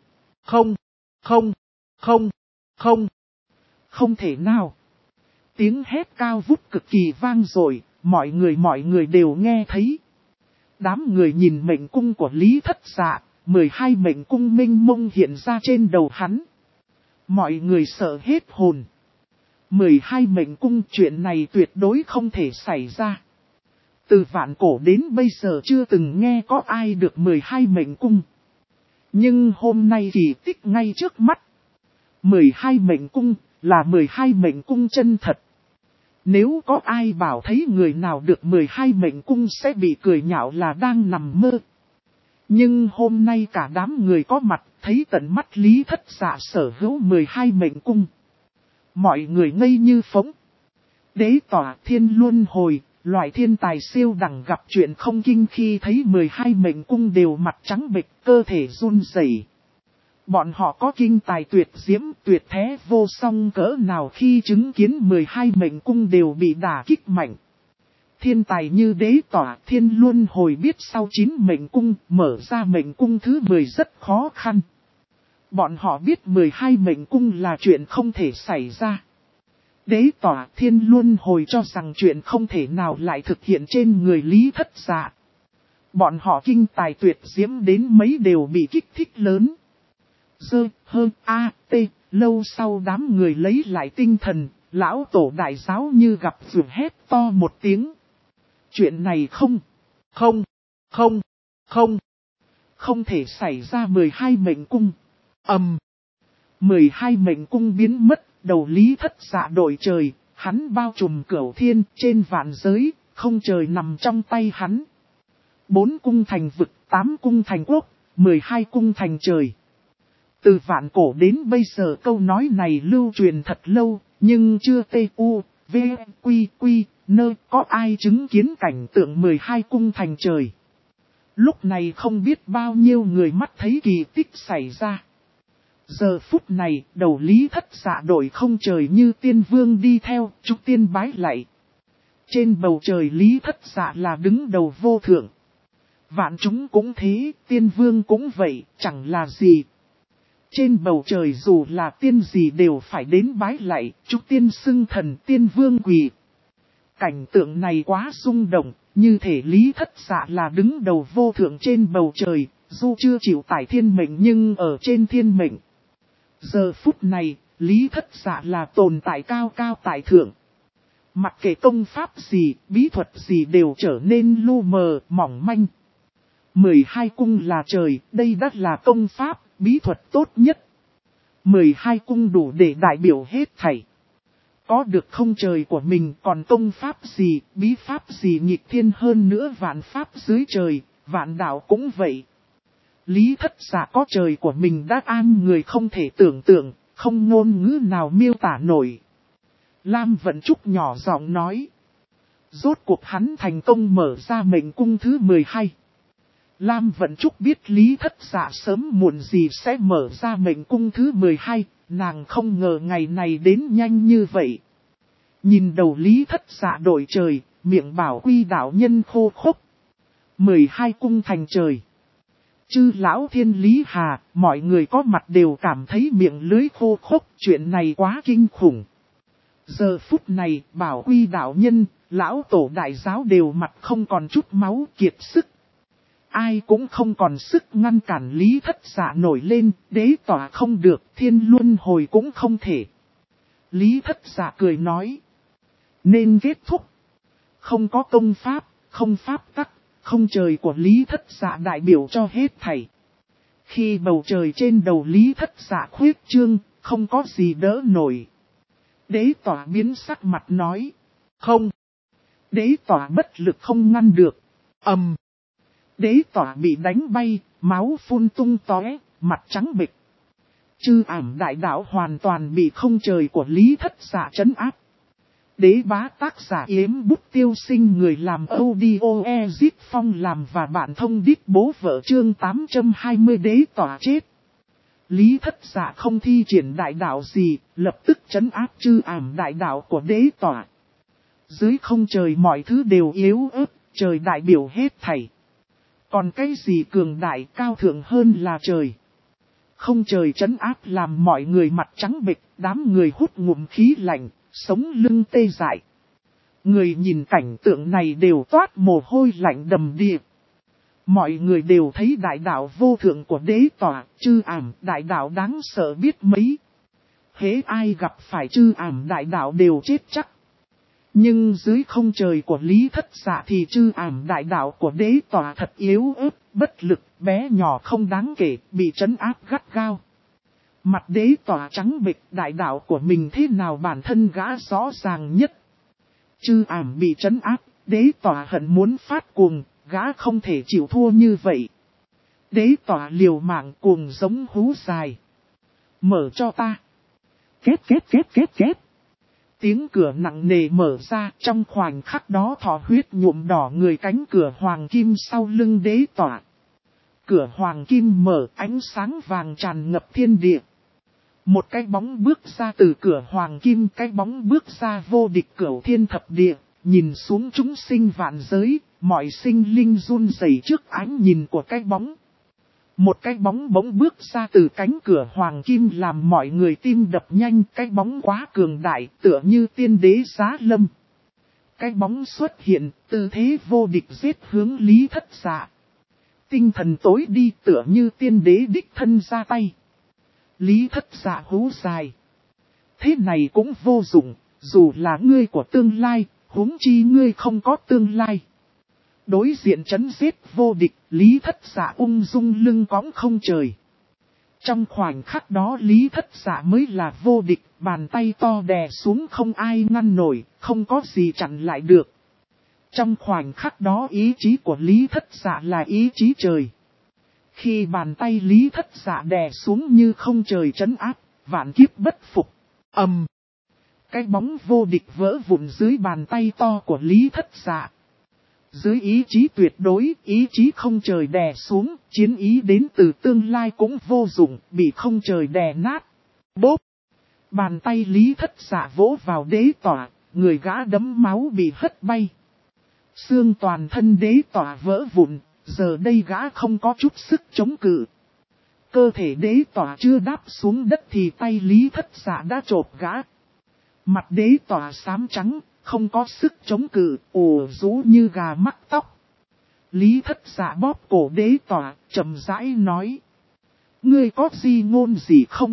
Không thể nào. Tiếng hét cao vút cực kỳ vang dội, mọi người đều nghe thấy. Đám người nhìn mệnh cung của Lý Thất Dạ, 12 mệnh cung minh mông hiện ra trên đầu hắn. Mọi người sợ hết hồn. 12 mệnh cung, chuyện này tuyệt đối không thể xảy ra. Từ vạn cổ đến bây giờ chưa từng nghe có ai được 12 mệnh cung. Nhưng hôm nay kỳ tích ngay trước mắt. 12 mệnh cung là 12 mệnh cung chân thật. Nếu có ai bảo thấy người nào được 12 mệnh cung sẽ bị cười nhạo là đang nằm mơ. Nhưng hôm nay cả đám người có mặt thấy tận mắt Lý Thất Dạ sở hữu 12 mệnh cung. Mọi người ngây như phỗng. Đế tỏa thiên luân hồi, loại thiên tài siêu đẳng gặp chuyện không kinh khi thấy 12 mệnh cung đều mặt trắng bệch, cơ thể run rẩy. Bọn họ có kinh tài tuyệt diễm, tuyệt thế vô song cỡ nào khi chứng kiến 12 mệnh cung đều bị đả kích mạnh. Thiên tài như đế tỏa thiên luân hồi biết sau 9 mệnh cung mở ra mệnh cung thứ 10 rất khó khăn. Bọn họ biết 12 mệnh cung là chuyện không thể xảy ra. Đế tỏa thiên luân hồi cho rằng chuyện không thể nào lại thực hiện trên người Lý Thất Dạ. Bọn họ kinh tài tuyệt diễm đến mấy đều bị kích thích lớn. Lâu sau đám người lấy lại tinh thần, lão tổ đại giáo như gặp vượt hét to một tiếng. Chuyện này không thể xảy ra 12 mệnh cung. 12 mệnh cung biến mất, đầu Lý Thất Dạ đội trời, hắn bao trùm cửu thiên trên vạn giới, không trời nằm trong tay hắn. 4 cung thành vực, 8 cung thành quốc, 12 cung thành trời. Từ vạn cổ đến bây giờ câu nói này lưu truyền thật lâu, nhưng chưa nơi có ai chứng kiến cảnh tượng 12 cung thành trời. Lúc này không biết bao nhiêu người mắt thấy kỳ tích xảy ra. Giờ phút này, đầu Lý Thất Dạ đội không trời như tiên vương đi theo, chúc tiên bái lạy. Trên bầu trời Lý Thất Dạ là đứng đầu vô thượng. Vạn chúng cũng thế, tiên vương cũng vậy, chẳng là gì. Trên bầu trời dù là tiên gì đều phải đến bái lạy, chúc tiên xưng thần tiên vương quỳ. Cảnh tượng này quá rung động, như thể Lý Thất Dạ là đứng đầu vô thượng trên bầu trời, dù chưa chịu tải thiên mệnh nhưng ở trên thiên mệnh. Giờ phút này, Lý Thất Dạ là tồn tại cao cao tại thượng. Mặc kệ công pháp gì, bí thuật gì đều trở nên lu mờ, mỏng manh. 12 cung là trời, đây đất là công pháp, bí thuật tốt nhất. 12 cung đủ để đại biểu hết thảy. Có được không trời của mình còn công pháp gì, bí pháp gì nghịch thiên hơn nữa vạn pháp dưới trời, vạn đạo cũng vậy. Lý Thất Dạ có trời của mình đã an người không thể tưởng tượng, không ngôn ngữ nào miêu tả nổi. Lam Vận Trúc nhỏ giọng nói. Rốt cuộc hắn thành công mở ra mệnh cung thứ 12. Lam Vận Trúc biết Lý Thất Dạ sớm muộn gì sẽ mở ra mệnh cung thứ 12, nàng không ngờ ngày này đến nhanh như vậy. Nhìn đầu Lý Thất Dạ đội trời, miệng bảo quy đạo nhân khô khốc. 12 cung thành trời. Chư lão thiên Lý Hà, mọi người có mặt đều cảm thấy miệng lưới khô khốc, chuyện này quá kinh khủng. Giờ phút này, bảo quy đạo nhân, lão tổ đại giáo đều mặt không còn chút máu kiệt sức. Ai cũng không còn sức ngăn cản Lý Thất Dạ nổi lên, đế tỏa không được, thiên luân hồi cũng không thể. Lý Thất Dạ cười nói. Nên kết thúc. Không có công pháp, không pháp tắc, không trời của Lý Thất Dạ đại biểu cho hết thảy. Khi bầu trời trên đầu Lý Thất Dạ khuyết trương, không có gì đỡ nổi. Đế tỏa biến sắc mặt nói. Không. Đế tỏa bất lực không ngăn được. Đế tỏa bị đánh bay, máu phun tung tóe, mặt trắng bệch. Chư ảm đại đạo hoàn toàn bị không trời của Lý Thất Dạ trấn áp. Đế bá tác giả Yếm Bút Tiêu Sinh người làm audio Ezit Phong làm và bạn thông đít bố vợ chương 820 đế tỏa chết. Lý Thất Dạ không thi triển đại đạo gì, lập tức trấn áp chư ảm đại đạo của đế tỏa. Dưới không trời mọi thứ đều yếu ớt, trời đại biểu hết thảy. Còn cái gì cường đại cao thượng hơn là trời. Không trời trấn áp làm mọi người mặt trắng bệch, đám người hút ngụm khí lạnh, sống lưng tê dại. Người nhìn cảnh tượng này đều toát mồ hôi lạnh đầm đìa. Mọi người đều thấy đại đạo vô thượng của đế tỏa, chư ảm đại đạo đáng sợ biết mấy. Hễ ai gặp phải chư ảm đại đạo đều chết chắc. Nhưng dưới không trời của Lý Thất Dạ thì chư ảm đại đạo của đế tỏa thật yếu ớt, bất lực, bé nhỏ không đáng kể, bị trấn áp gắt gao. Mặt đế tỏa trắng bệch, đại đạo của mình thế nào bản thân gã rõ ràng nhất. Chư ảm bị trấn áp, đế tỏa hận muốn phát cuồng, gã không thể chịu thua như vậy. Đế tỏa liều mạng cuồng giống hú dài. Mở cho ta. Két két két két két. Tiếng cửa nặng nề mở ra, trong khoảnh khắc đó thỏ huyết nhuộm đỏ người cánh cửa hoàng kim sau lưng đế tỏa. Cửa hoàng kim mở, ánh sáng vàng tràn ngập thiên địa. Một cái bóng bước ra từ cửa hoàng kim, cái bóng bước ra vô địch cửu thiên thập địa, nhìn xuống chúng sinh vạn giới, mọi sinh linh run rẩy trước ánh nhìn của cái bóng. Một cái bóng bỗng bước ra từ cánh cửa hoàng kim làm mọi người tim đập nhanh, cái bóng quá cường đại, tựa như tiên đế giá lâm. Cái bóng xuất hiện, tư thế vô địch giết hướng Lý Thất Dạ. Tinh thần tối đi tựa như tiên đế đích thân ra tay. Lý Thất Dạ hú dài. Thế này cũng vô dụng, dù là ngươi của tương lai, huống chi ngươi không có tương lai. Đối diện trấn giết vô địch, Lý Thất Dạ ung dung lưng cõng không trời. Trong khoảnh khắc đó Lý Thất Dạ mới là vô địch, bàn tay to đè xuống không ai ngăn nổi, không có gì chặn lại được. Trong khoảnh khắc đó ý chí của Lý Thất Dạ là ý chí trời. Khi bàn tay Lý Thất Dạ đè xuống như không trời trấn áp, vạn kiếp bất phục. Cái bóng vô địch vỡ vụn dưới bàn tay to của Lý Thất Dạ. Dưới ý chí tuyệt đối, ý chí không trời đè xuống, chiến ý đến từ tương lai cũng vô dụng, bị không trời đè nát. Bốp! Bàn tay Lý Thất Dạ vỗ vào đế tỏa, người gã đấm máu bị hất bay. Xương toàn thân đế tỏa vỡ vụn, giờ đây gã không có chút sức chống cự. Cơ thể đế tỏa chưa đáp xuống đất thì tay Lý Thất Dạ đã chộp gã. Mặt đế tỏa xám trắng, không có sức chống cự, ồ rú như gà mắc tóc. Lý Thất Dạ bóp cổ đế tỏa, chậm rãi nói. Ngươi có gì ngôn gì không?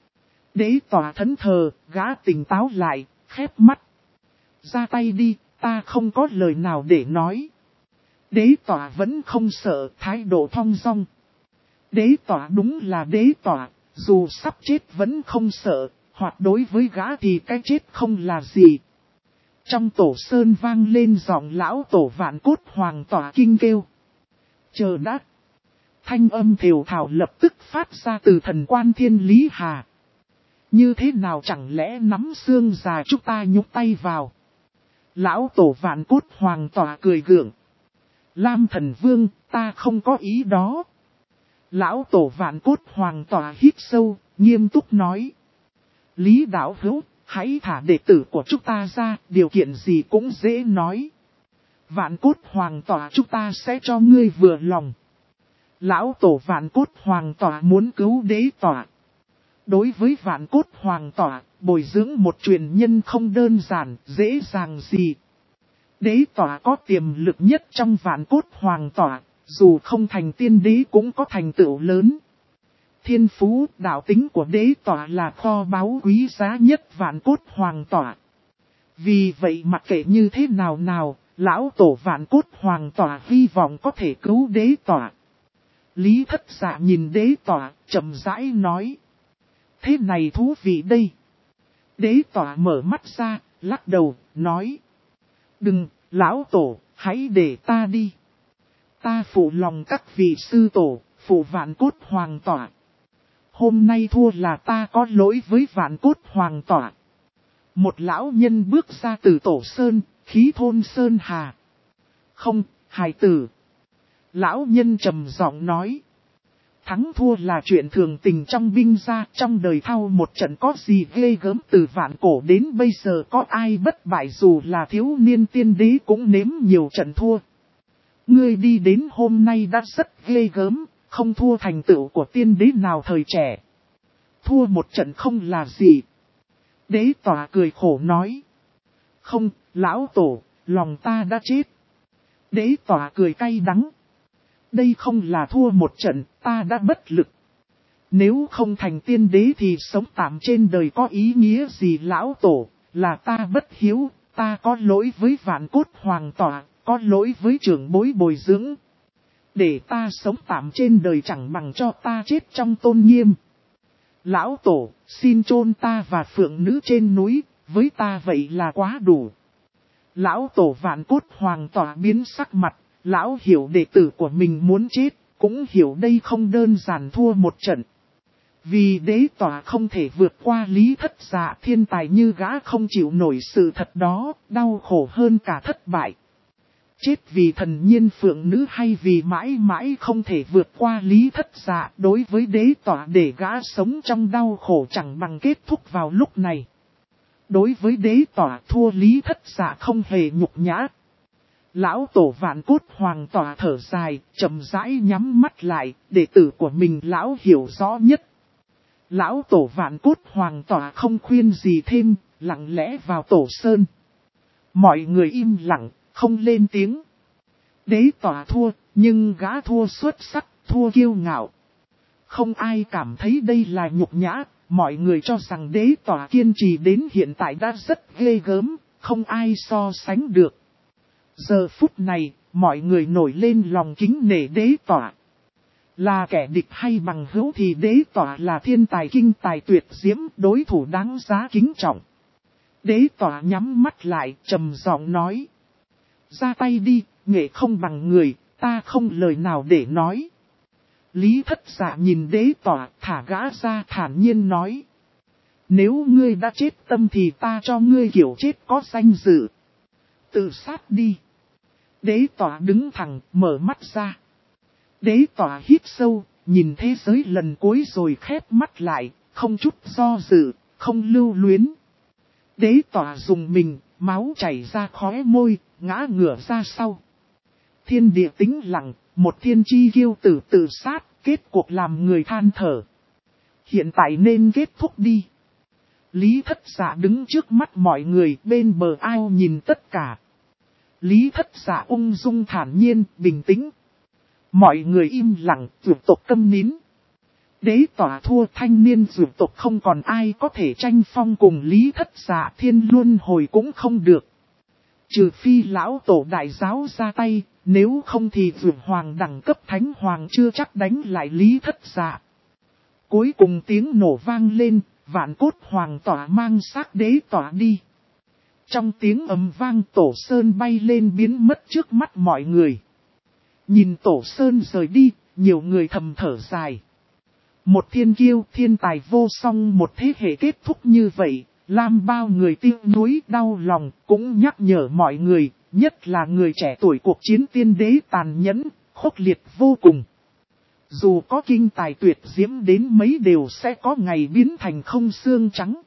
Đế tỏa thẫn thờ, gã tỉnh táo lại, khép mắt. Ra tay đi, ta không có lời nào để nói. Đế tỏa vẫn không sợ, thái độ thong dong. Đế tỏa đúng là đế tỏa, dù sắp chết vẫn không sợ, hoặc đối với gã thì cái chết không là gì. Trong tổ sơn vang lên giọng lão tổ Vạn Cốt Hoàng tỏa kinh kêu. Chờ đã. Thanh âm thều thào lập tức phát ra từ thần quan Thiên Lý Hà. Như thế nào chẳng lẽ nắm xương già chúng ta nhúc tay vào. Lão tổ Vạn Cốt Hoàng tỏa cười gượng. Lam Thần Vương, ta không có ý đó. Lão tổ Vạn Cốt Hoàng tỏa hít sâu, nghiêm túc nói. Lý đạo hữu, hãy thả đệ tử của chúng ta ra, điều kiện gì cũng dễ nói. Vạn Cốt Hoàng tỏa chúng ta sẽ cho ngươi vừa lòng. Lão tổ Vạn Cốt Hoàng tỏa muốn cứu đế tỏa. Đối với Vạn Cốt Hoàng tỏa, bồi dưỡng một truyền nhân không đơn giản, dễ dàng gì. Đế tỏa có tiềm lực nhất trong Vạn Cốt Hoàng tỏa, dù không thành tiên đế cũng có thành tựu lớn. Thiên phú, đạo tính của đế tỏa là kho báu quý giá nhất Vạn Cốt Hoàng tỏa. Vì vậy mặc kệ như thế nào, lão tổ Vạn Cốt Hoàng tỏa hy vọng có thể cứu đế tỏa. Lý Thất Dạ nhìn đế tỏa, chậm rãi nói. Thế này thú vị đây. Đế tỏa mở mắt ra, lắc đầu, nói. Đừng, lão tổ, hãy để ta đi. Ta phụ lòng các vị sư tổ, phụ Vạn Cốt Hoàng tỏa. Hôm nay thua là ta có lỗi với Vạn Cốt Hoàng tỏa. Một lão nhân bước ra từ tổ sơn, khí thôn sơn hà. Không, hài tử. Lão nhân trầm giọng nói. Thắng thua là chuyện thường tình trong binh gia, trong đời thao một trận có gì ghê gớm, từ vạn cổ đến bây giờ có ai bất bại, dù là thiếu niên tiên đế cũng nếm nhiều trận thua. Ngươi đi đến hôm nay đã rất ghê gớm, không thua thành tựu của tiên đế nào thời trẻ. Thua một trận không là gì. Đế tỏa cười khổ nói. Không, lão tổ, lòng ta đã chết. Đế tỏa cười cay đắng. Đây không là thua một trận, ta đã bất lực. Nếu không thành tiên đế thì sống tạm trên đời có ý nghĩa gì lão tổ, là ta bất hiếu, ta có lỗi với vạn cốt hoàng tỏa, có lỗi với trưởng bối bồi dưỡng. Để ta sống tạm trên đời chẳng bằng cho ta chết trong tôn nghiêm. Lão tổ, xin chôn ta và phượng nữ trên núi, với ta vậy là quá đủ. Lão tổ vạn cốt hoàng tỏa biến sắc mặt, lão hiểu đệ tử của mình muốn chết, cũng hiểu đây không đơn giản thua một trận. Vì đế tỏa không thể vượt qua Lý Thất Dạ, thiên tài như gã không chịu nổi sự thật đó, đau khổ hơn cả thất bại. Chết vì thần nhiên phượng nữ hay vì mãi mãi không thể vượt qua Lý Thất Dạ, đối với đế tỏa để gã sống trong đau khổ chẳng bằng kết thúc vào lúc này. Đối với đế tỏa thua Lý Thất Dạ không hề nhục nhã. Lão tổ vạn cốt hoàng tỏa thở dài, chậm rãi nhắm mắt lại, đệ tử của mình lão hiểu rõ nhất. Lão tổ vạn cốt hoàng tỏa không khuyên gì thêm, lặng lẽ vào tổ sơn. Mọi người im lặng, không lên tiếng. Đế tỏa thua, nhưng gã thua xuất sắc, thua kiêu ngạo. Không ai cảm thấy đây là nhục nhã, mọi người cho rằng đế tỏa kiên trì đến hiện tại đã rất ghê gớm, không ai so sánh được. Giờ phút này, mọi người nổi lên lòng kính nể đế tỏa. Là kẻ địch hay bằng hữu thì đế tỏa là thiên tài kinh tài tuyệt diễm, đối thủ đáng giá kính trọng. Đế tỏa nhắm mắt lại, trầm giọng nói. Ra tay đi, nghệ không bằng người, ta không lời nào để nói. Lý Thất Dạ nhìn đế tỏa, thả gã ra thản nhiên nói. Nếu ngươi đã chết tâm thì ta cho ngươi kiểu chết có danh dự. Tự sát đi. Đế tỏa đứng thẳng, mở mắt ra. Đế tỏa hít sâu, nhìn thế giới lần cuối rồi khép mắt lại, không chút do dự, không lưu luyến. Đế tỏa dùng mình, máu chảy ra khóe môi, ngã ngửa ra sau. Thiên địa tĩnh lặng, một thiên chi kiêu tử tự sát, kết cuộc làm người than thở. Hiện tại nên kết thúc đi. Lý Thất Dạ đứng trước mắt mọi người, bên bờ ao nhìn tất cả. Lý Thất Dạ ung dung thản nhiên, bình tĩnh. Mọi người im lặng, dược tộc câm nín. Đế tỏa thua, thanh niên dược tộc không còn ai có thể tranh phong cùng Lý Thất Dạ, thiên luân hồi cũng không được. Trừ phi lão tổ đại giáo ra tay, nếu không thì dược hoàng đẳng cấp thánh hoàng chưa chắc đánh lại Lý Thất Dạ. Cuối cùng tiếng nổ vang lên, vạn cốt hoàng tỏa mang xác đế tỏa đi. Trong tiếng ầm vang tổ sơn bay lên biến mất trước mắt mọi người. Nhìn tổ sơn rời đi, nhiều người thầm thở dài. Một thiên kiêu, thiên tài vô song, một thế hệ kết thúc như vậy, làm bao người tiếc nuối đau lòng, cũng nhắc nhở mọi người, nhất là người trẻ tuổi cuộc chiến tiên đế tàn nhẫn, khốc liệt vô cùng. Dù có kinh tài tuyệt diễm đến mấy đều sẽ có ngày biến thành không xương trắng.